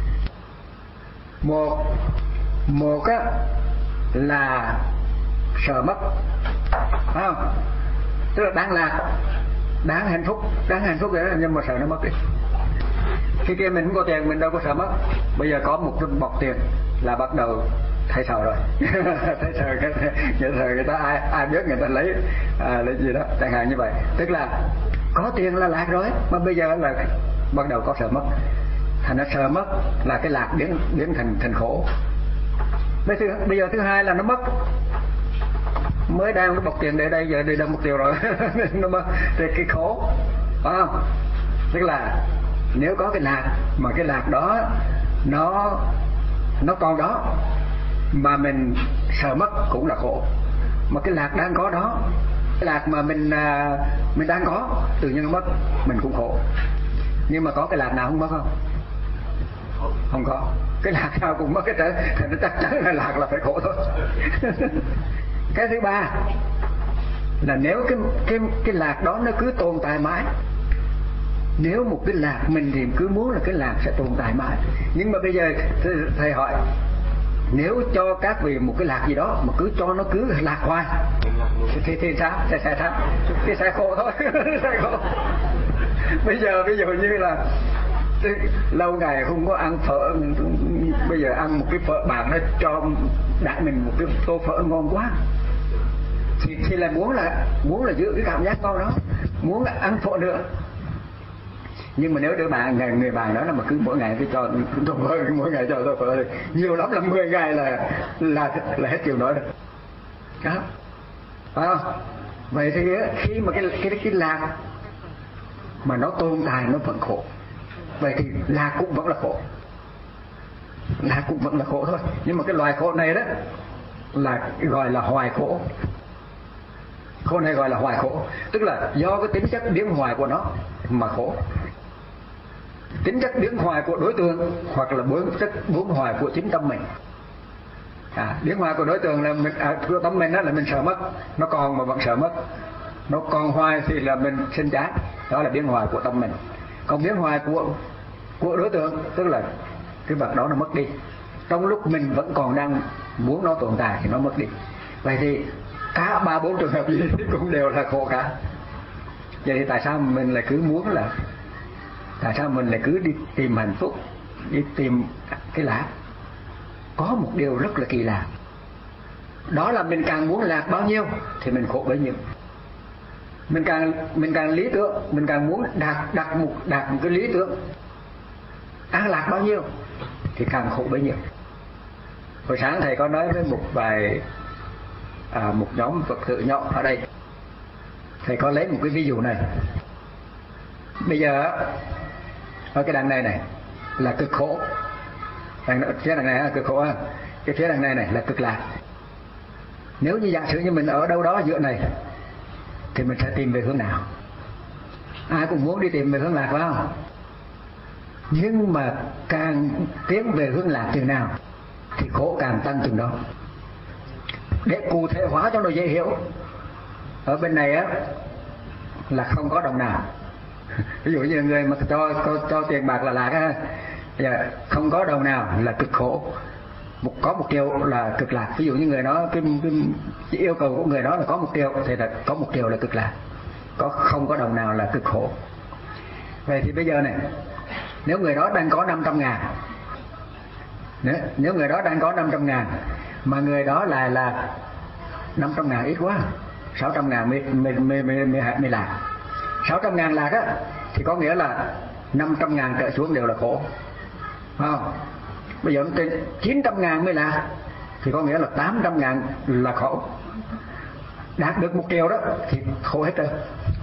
Một một á là sợ mất, phải không? Tức là đáng lạc, đáng hạnh phúc, đáng hạnh phúc vậy đó, nhưng mà sợ nó mất đi. Khi kia mình không có tiền, mình đâu có sợ mất. Bây giờ có một cái bọc tiền là bắt đầu thấy sợ rồi. Thấy sợ cái người sợ người ta ai ai biết người ta lấy à, lấy gì đó chẳng hạn như vậy. Tức là có tiền là lạc rồi, mà bây giờ là bắt đầu có sợ mất. Thành nó sợ mất là cái lạc biến biến thành thành khổ. Bây giờ, bây giờ thứ hai là nó mất, mới đang nó bọc tiền để đây, giờ đi đâu một triệu rồi. Nó mất thì cái khổ, phải không? Tức là nếu có cái lạc mà cái lạc đó nó nó còn đó mà mình sợ mất cũng là khổ. Mà cái lạc đang có đó, cái lạc mà mình à, mình đang có tự nhiên nó mất, mình cũng khổ. Nhưng mà có cái lạc nào không mất không? Không có. Cái lạc nào cũng mất cái trở, nó chắc chắn là lạc là phải khổ thôi. Cái thứ ba là nếu cái cái cái lạc đó nó cứ tồn tại mãi. Nếu một cái lạc mình thì cứ muốn là cái lạc sẽ tồn tại mãi. Nhưng mà bây giờ thầy, thầy hỏi, nếu cho các vị một cái lạc gì đó mà cứ cho nó cứ lạc hoài thì thì sao? Sẽ sẽ sao? Thì sẽ khổ thôi. Sẽ khổ. Bây giờ ví dụ như là lâu ngày không có ăn phở, bây giờ ăn một cái phở bạn nó cho đại mình một cái tô phở ngon quá, thì thì là muốn là muốn là giữ cái cảm giác ngon đó, muốn là ăn phở nữa. Nhưng mà nếu đứa bạn người, người bạn đó là mà cứ mỗi ngày cứ cho tô phở, mỗi ngày cho tô phở thì nhiều lắm là mười ngày là là là hết chịu nổi rồi. Đó, phải không? Vậy thì khi mà cái cái cái lạc mà nó tồn tại nó vẫn khổ. Vậy thì lạc cũng vẫn là khổ, lạc cũng vẫn là khổ thôi. Nhưng mà cái loài khổ này đó là gọi là hoài khổ. Khổ này gọi là hoài khổ, tức là do cái tính chất biến hoài của nó mà khổ. Tính chất biến hoài của đối tượng hoặc là biến chất biến hoài của chính tâm mình. À, biến hoài của đối tượng là mình, à, của tâm mình đó là mình sợ mất, nó còn mà vẫn sợ mất, nó còn hoài thì là mình sinh chán, đó là biến hoài của tâm mình. Còn biến hoài của của đối tượng tức là cái vật đó nó mất đi, trong lúc mình vẫn còn đang muốn nó tồn tại thì nó mất đi. Vậy thì cả ba bốn trường hợp gì thì cũng đều là khổ cả. Vậy thì tại sao mình lại cứ muốn là tại sao mình lại cứ đi tìm hạnh phúc, đi tìm cái lạc? Có một điều rất là kỳ lạ, đó là mình càng muốn lạc bao nhiêu thì mình khổ bấy nhiêu. Mình càng mình càng lý tưởng, mình càng muốn đạt đạt một đạt một cái lý tưởng an lạc bao nhiêu thì càng khổ bấy nhiêu. Hồi sáng thầy có nói với một vài à, một nhóm Phật tử nhỏ ở đây, thầy có lấy một cái ví dụ này. Bây giờ ở cái đằng này này là cực khổ, đằng phía đằng này là cực khổ, cái phía đằng này này là cực lạc. Nếu như giả sử như mình ở đâu đó giữa này thì mình sẽ tìm về hướng nào? Ai cũng muốn đi tìm về hướng lạc, phải không? Nhưng mà càng tiến về hướng lạc chừng nào thì khổ càng tăng chừng đó. Để cụ thể hóa cho nó dễ hiểu, ở bên này á là không có đồng nào. Ví dụ như người mà cho cho, cho tiền bạc là lạc á, giờ không có đồng nào là cực khổ, một có một triệu là cực lạc. Ví dụ như người đó cái, cái, cái yêu cầu của người đó là có một triệu thì là có một triệu là cực lạc, có không có đồng nào là cực khổ. Vậy thì bây giờ này, nếu người đó đang có năm trăm ngàn, nếu, nếu người đó đang có năm trăm ngàn mà người đó là là năm trăm ngàn ít quá, sáu trăm ngàn mới mới mới mới mới lạc. Sáu trăm ngàn lạc á thì có nghĩa là năm trăm ngàn trở xuống đều là khổ, phải không? Bây giờ trên chín trăm ngàn mới lạc thì có nghĩa là tám trăm ngàn là khổ. Đạt được một triệu đó thì khổ hết rồi.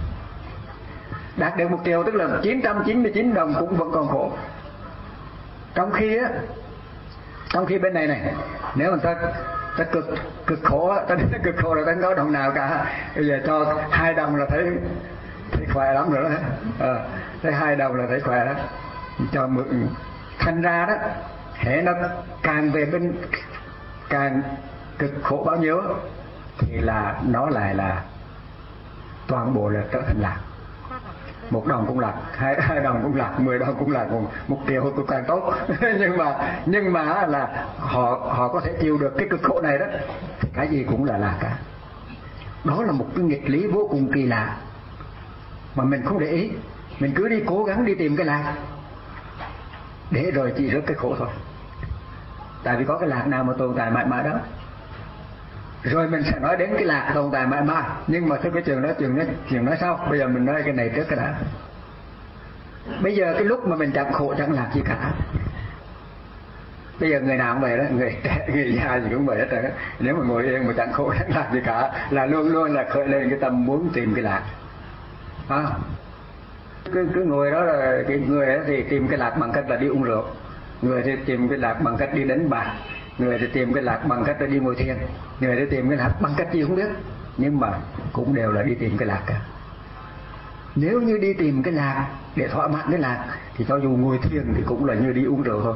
Đạt được một triệu tức là chín trăm chín mươi chín đồng cũng vẫn còn khổ. Trong khi á, trong khi bên này này, nếu mà ta ta cực cực khổ á, ta cực khổ là ta không có đồng nào cả. Bây giờ cho hai đồng là thấy thấy khỏe lắm rồi đó. À, thấy hai đồng là thấy khỏe đó. Cho mượn thành ra đó, hễ nó càng về bên càng cực khổ bao nhiêu thì là nó lại là toàn bộ là trở thành lạc. Một đồng cũng lạc, hai, hai đồng cũng lạc, mười đồng cũng lạc, một triệu cũng càng tốt. nhưng mà nhưng mà là họ họ có thể chịu được cái cực khổ này đó, cái gì cũng là lạc cả. Đó là một cái nghịch lý vô cùng kỳ lạ mà mình không để ý, mình cứ đi cố gắng đi tìm cái lạc để rồi chỉ rớt cái khổ thôi. Tại vì có cái lạc nào mà tồn tại mãi mãi đó. Rồi mình sẽ nói đến cái lạc tồn tại mãi mãi. Nhưng mà thôi cái chuyện đó chuyện nói, chuyện nói sau. Bây giờ mình nói cái này trước cái đã. Bây giờ cái lúc mà mình chẳng khổ chẳng lạc gì cả. Bây giờ người nào cũng vậy đó, người trẻ, người già gì cũng vậy hết rồi. Nếu mà ngồi yên mà chẳng khổ chẳng lạc gì cả là luôn luôn là khởi lên cái tâm muốn tìm cái lạc. À, cứ, cứ ngồi đó là cái người ấy thì tìm cái lạc bằng cách là đi uống rượu, người thì tìm cái lạc bằng cách đi đánh bạc, người thì tìm cái lạc bằng cách là đi ngồi thiền, người thì tìm cái lạc bằng cách gì không biết, nhưng mà cũng đều là đi tìm cái lạc cả. Nếu như đi tìm cái lạc để thỏa mãn cái lạc thì cho dù ngồi thiền thì cũng là như đi uống rượu thôi.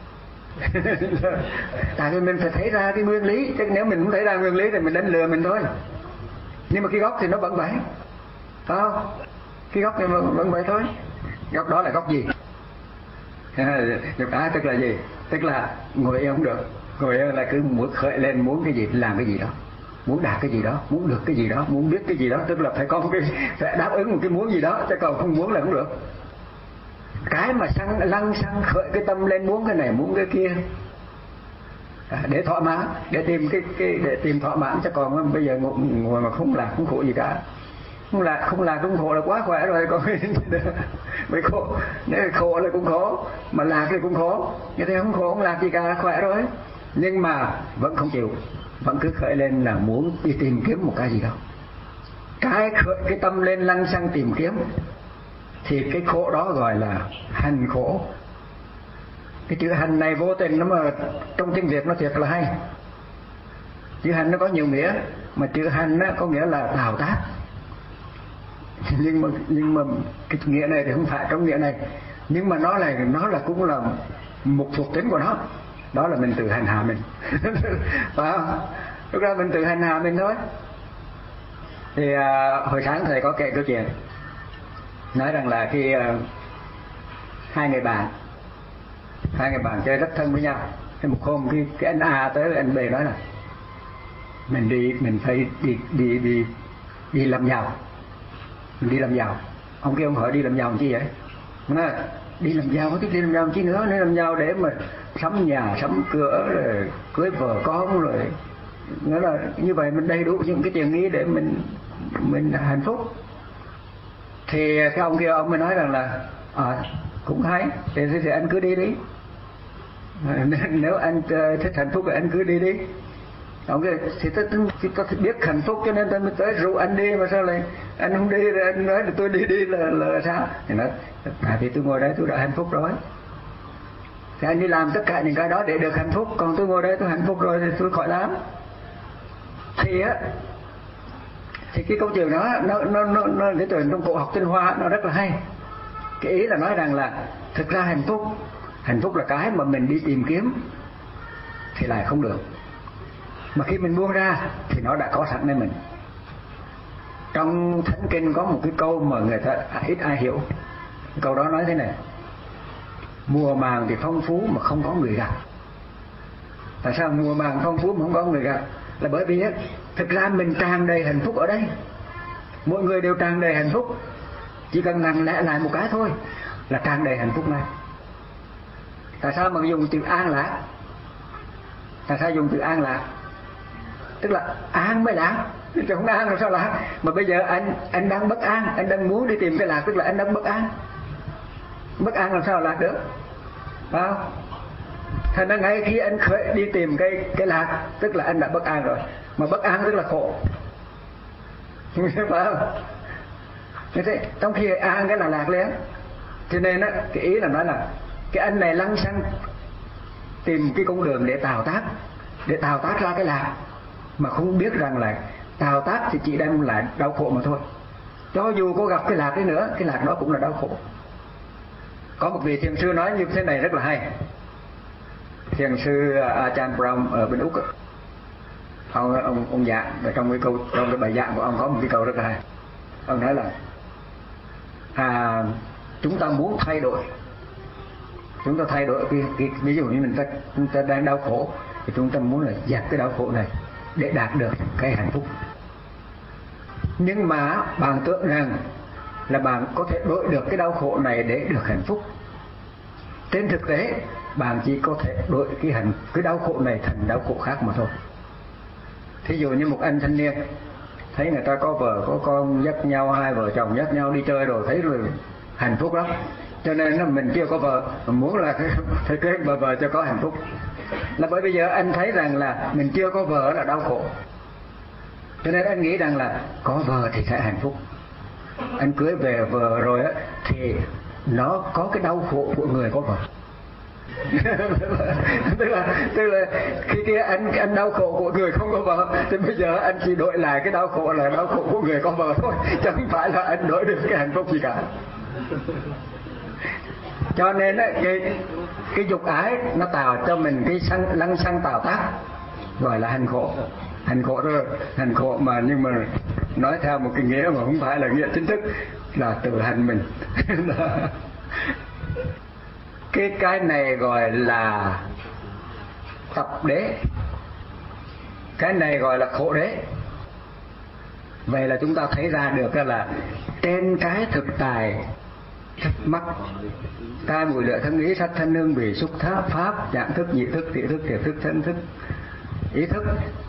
Tại vì mình phải thấy ra cái nguyên lý, chứ nếu mình không thấy ra nguyên lý thì mình đánh lừa mình thôi. Nhưng mà cái gốc thì nó vẫn vậy, phải không? Cái gốc này vẫn vậy thôi. Gốc đó là gốc gì? Gốc đá tức là gì? Tức là ngồi yên không được, ngồi yên là cứ muốn khởi lên, muốn cái gì làm cái gì đó, muốn đạt cái gì đó, muốn được cái gì đó, muốn biết cái gì đó, tức là phải có một cái, phải đáp ứng một cái muốn gì đó, chứ còn không muốn là không được. Cái mà xăng lăng xăng khởi cái tâm lên muốn cái này muốn cái kia để thỏa mãn, để tìm cái cái để tìm thỏa mãn, chứ còn bây giờ ngồi, ngồi mà không lạc không khổ gì cả. Không lạc không lạc không khổ là quá khỏe rồi, còn mới khổ, nếu khổ là cũng khổ, mà lạc thì cũng khổ, như thế không khổ không lạc gì cả, khỏe rồi. Nhưng mà vẫn không chịu, vẫn cứ khởi lên là muốn đi tìm kiếm một cái gì đó. Cái khởi cái tâm lên lăng xăng tìm kiếm thì cái khổ đó gọi là hành khổ. Cái chữ hành này vô tình nó mà trong tiếng Việt nó thiệt là hay. Chữ hành nó có nhiều nghĩa, mà chữ hành nó có nghĩa là tạo tác. Nhưng mà nhưng mà cái nghĩa này thì không phải trong nghĩa này, nhưng mà nó là nó là cũng là một thuộc tính của nó, đó là mình tự hành hạ mình. Phải không? Lúc ra mình tự hành hạ mình thôi. Thì à, hồi sáng thầy có kể câu chuyện nói rằng là khi à, hai người bạn hai người bạn chơi rất thân với nhau. Thế một hôm cái, cái anh A tới anh B nói là mình đi mình phải đi đi đi đi làm giàu, mình đi làm giàu. Ông kia ông hỏi đi làm giàu làm chi vậy? Nói đi làm giàu, thích đi làm giàu làm chi nữa, nên làm giàu để mà sắm nhà sắm cửa rồi cưới vợ con rồi, nghĩa là như vậy mình đầy đủ những cái tiền nghi để mình mình hạnh phúc. Thì cái ông kia ông mới nói rằng là à, cũng hay, thì, thì anh cứ đi đi, nếu anh thích hạnh phúc thì anh cứ đi đi. Ông kia thì tôi, tôi, tôi biết hạnh phúc cho nên tôi mới tới rủ anh đi, mà sao lại anh không đi rồi anh nói là tôi đi đi là, là sao? Thì nói tại vì tôi ngồi đây tôi đã hạnh phúc rồi, thì anh đi làm tất cả những cái đó để được hạnh phúc, còn tôi ngồi đây tôi hạnh phúc rồi thì tôi khỏi làm. Thì á thì cái câu chuyện đó nó nó nó nó cái chuyện trong cổ học tinh hoa nó rất là hay. Cái ý là nói rằng là thực ra hạnh phúc hạnh phúc là cái mà mình đi tìm kiếm thì lại không được, mà khi mình buông ra thì nó đã có sẵn nơi mình. Trong Thánh Kinh có một cái câu mà người ta ít ai hiểu. Câu đó nói thế này: mùa màng thì phong phú mà không có người gặp. Tại sao mùa màng phong phú mà không có người gặp? Là bởi vì á, thực ra mình tràn đầy hạnh phúc ở đây. Mỗi người đều tràn đầy hạnh phúc, chỉ cần lặng lẽ lại một cái thôi là tràn đầy hạnh phúc này. Tại sao mà dùng từ an lạc? Tại sao dùng từ an lạc? Tức là an mới lạc, chứ không an làm sao lạc? Mà bây giờ anh anh đang bất an, anh đang muốn đi tìm cái lạc, tức là anh đang bất an. Bất an làm sao lạc được? Phải không? Thành ra ngay khi anh khởi đi tìm cái cái lạc, tức là anh đã bất an rồi. Mà bất an tức là khổ. Phải không? Như thế, trong khi an cái là lạc liền. Cho nên á, cái ý là nói là cái anh này lăng xăng tìm cái con đường để tạo tác, để tạo tác ra cái lạc, mà không biết rằng là tạo tác thì chỉ đem lại đau khổ mà thôi. Cho dù có gặp cái lạc đấy nữa, cái lạc đó cũng là đau khổ. Có một vị thiền sư nói như thế này rất là hay. Thiền sư Ajahn Brahm ở bên Úc ấy, ông ông ông giảng và trong cái câu trong cái bài giảng của ông có một cái câu rất là hay. Ông nói là à, chúng ta muốn thay đổi, chúng ta thay đổi cái, cái ví dụ như mình ta chúng ta đang đau khổ thì chúng ta muốn là dẹp cái đau khổ này để đạt được cái hạnh phúc. Nhưng mà bạn tưởng rằng là bạn có thể đổi được cái đau khổ này để được hạnh phúc, trên thực tế bạn chỉ có thể đổi cái hạnh cái đau khổ này thành đau khổ khác mà thôi. Thí dụ như một anh thanh niên thấy người ta có vợ có con, dắt nhau, hai vợ chồng dắt nhau đi chơi rồi thấy rồi hạnh phúc lắm, cho nên là mình chưa có vợ, mình muốn là phải cưới vợ vợ cho có hạnh phúc. Là bởi bây giờ anh thấy rằng là mình chưa có vợ là đau khổ, cho nên anh nghĩ rằng là có vợ thì sẽ hạnh phúc. Anh cưới về vợ rồi á thì nó có cái đau khổ của người có vợ. tức là tức là khi kia anh anh đau khổ của người không có vợ, thì bây giờ anh chỉ đổi lại cái đau khổ là đau khổ của người có vợ thôi, chứ không phải là anh đổi được cái hạnh phúc gì cả. Cho nên á, cái cái dục ái nó tạo cho mình cái sân lăng xăng tạo tác, gọi là hành khổ. Hành khổ thôi, hành khổ mà nhưng mà nói theo một cái nghĩa mà không phải là nghĩa chính thức, là tự hành mình. Cái cái này gọi là tập đế, cái này gọi là khổ đế. Vậy là chúng ta thấy ra được là trên cái thực tài mắt tai mũi lưỡi thân ý sắc thân hương vị xúc pháp pháp dạng thức nhị thức thị thức thiệt thức thân thức ý thức,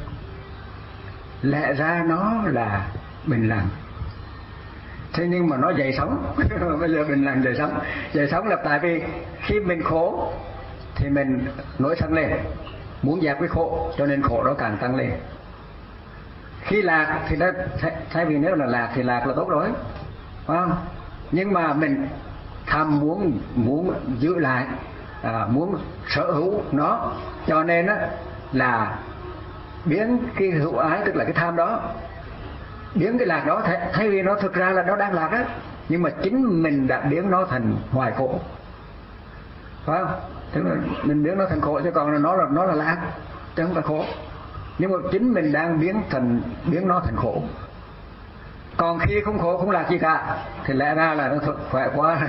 lẽ ra nó là bình lặng, thế nhưng mà nó dậy sóng. Bây giờ bình lặng dậy sóng, dậy sóng là tại vì khi mình khổ thì mình nổi sân lên, muốn dẹp cái khổ, cho nên khổ đó càng tăng lên. Khi lạc thì nó thay vì nếu là lạc thì lạc là tốt rồi, phải không? Nhưng mà mình tham muốn muốn giữ lại, à, muốn sở hữu nó, cho nên á là biến cái hữu ái, tức là cái tham đó, biến cái lạc đó, th- thay vì nó thực ra là nó đang lạc á, nhưng mà chính mình đã biến nó thành hoài khổ, phải không? Tức là mình biến nó thành khổ, chứ còn là nó là nó là lạc chứ không phải khổ, nhưng mà chính mình đang biến thành biến nó thành khổ. Còn khi không khổ không lạc gì cả thì lẽ ra là nó thật khỏe quá.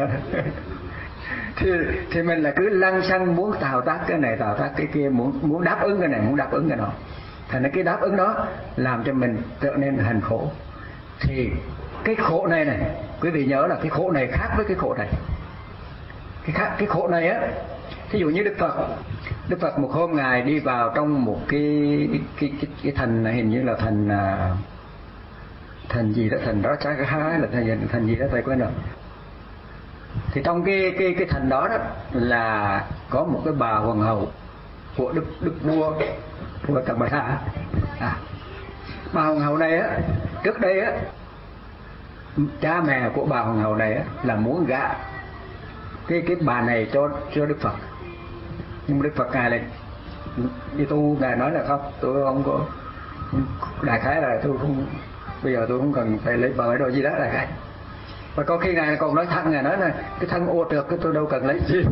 thì thì mình là cứ lăng xăng muốn tạo tác cái này tạo tác cái kia, muốn muốn đáp ứng cái này muốn đáp ứng cái nọ, thành ra cái đáp ứng đó làm cho mình trở nên hành khổ. Thì cái khổ này này quý vị nhớ là cái khổ này khác với cái khổ này. Cái khác cái khổ này á, thí dụ như Đức Phật Đức Phật một hôm ngài đi vào trong một cái cái cái, cái thành, hình như là thành thành gì đó, thành đó trái hay là thành thành gì đó thầy quên rồi. Thì trong cái cái cái thành đó đó là có một cái bà hoàng hậu của đức đức vua vua Tần Bà Sa. À, bà hoàng hậu này á, trước đây á, cha mẹ của bà hoàng hậu này á, là muốn gả cái cái bà này cho cho Đức Phật, nhưng Đức Phật ngài lại đi tu, ngài nói là không, tôi không có, đại khái là tôi không, bây giờ tôi không cần phải lấy vợ rồi gì đó, đại khái. Và có khi ngài còn nói thẳng, ngài nói là cái thân ô trượt cái tôi đâu cần lấy gì.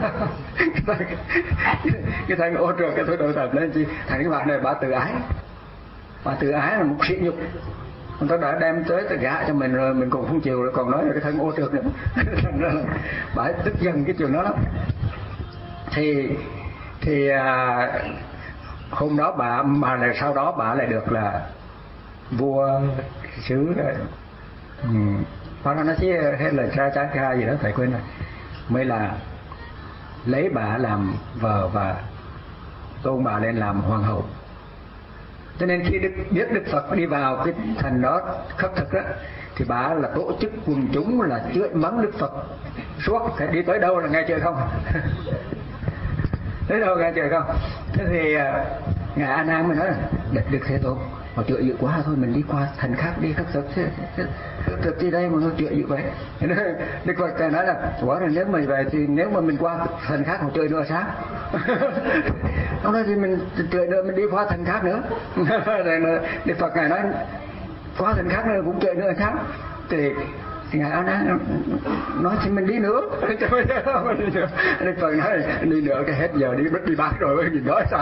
Cái thân ô trượt cái tôi đâu cần lấy gì. Thằng cái bạn này bà tự ái, bà tự ái là một sỉ nhục. Người ta đã đem tới ta gả cho mình rồi mình còn không chịu, rồi còn nói là cái thân ô trượt nữa. Bà ấy tức giận cái chuyện đó lắm. Thì thì à, hôm đó bà mà là sau đó bà lại được là vua xứ ừ, Varanasi hay là Cha Cha Ca gì đó thầy quên rồi, mới là lấy bà làm vợ và tôn bà lên làm hoàng hậu. Cho nên khi Đức, biết Đức Phật đi vào cái thành đó khất thực á, thì bà là tổ chức quần chúng là chửi mắng Đức Phật suốt, phải đi tới đâu là nghe chơi không. Tới đâu nghe chơi không. Thế thì ngài A Nan mới nói là Đức Thế Tôn họ chữa dữ quá thôi, mình đi qua thành khác đi khất thực, khất thực đi đây mà nó chữa dữ vậy. Đức Phật nói là quả rồi, nếu mà về thì nếu mà mình qua thành khác họ chữa nữa sao? Ông nói thì mình chữa nữa, mình đi qua thành khác nữa. Rồi Đức Phật ngài nói qua thành khác nữa cũng chữa nữa sao? Thì thì ngài A Nan nói thì mình đi nữa. Đức Phật nói đi nữa cái hết giờ đi mất đi bác rồi mới nhìn nói sao.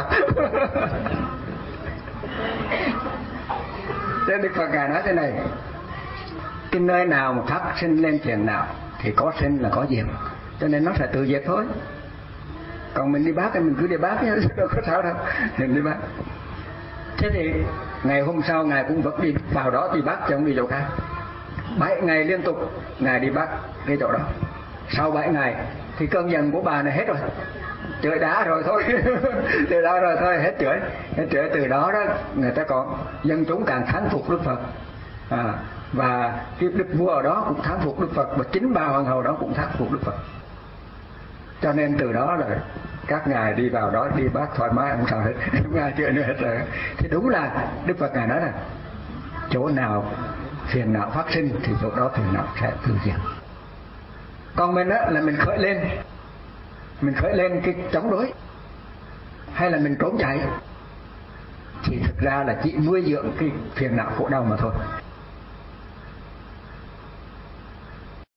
Thế Đức Phật ngài nói thế này: cái nơi nào mà phát sinh lên chuyện nào thì có sinh là có diệt, cho nên nó sẽ tự diệt thôi. Còn mình đi bác thì mình cứ đi bác, đâu có sao đâu, mình đi bác. Thế thì ngày hôm sau ngài cũng vẫn đi vào đó đi bác chứ không đi chỗ khác. Bảy ngày liên tục ngài đi bác cái chỗ đó. Sau bảy ngày thì cơn giận của bà này hết rồi, chửi đá rồi thôi. Từ đó rồi thôi hết chửi, hết chửi. Từ đó đó người ta còn dân chúng càng thán phục Đức Phật, à, và cái đức vua ở đó cũng thán phục Đức Phật, và chính bà hoàng hậu đó cũng thán phục Đức Phật. Cho nên từ đó là các ngài đi vào đó đi bát thoải mái, không sao hết, không ai chửi nữa hết rồi. Thì đúng là Đức Phật ngài nói là chỗ nào phiền não phát sinh thì chỗ đó phiền não sẽ tiêu diệt. Còn mình á là mình khởi lên, mình khởi lên cái chống đối hay là mình trốn chạy thì thực ra là chỉ nuôi dưỡng cái phiền não khổ đau mà thôi.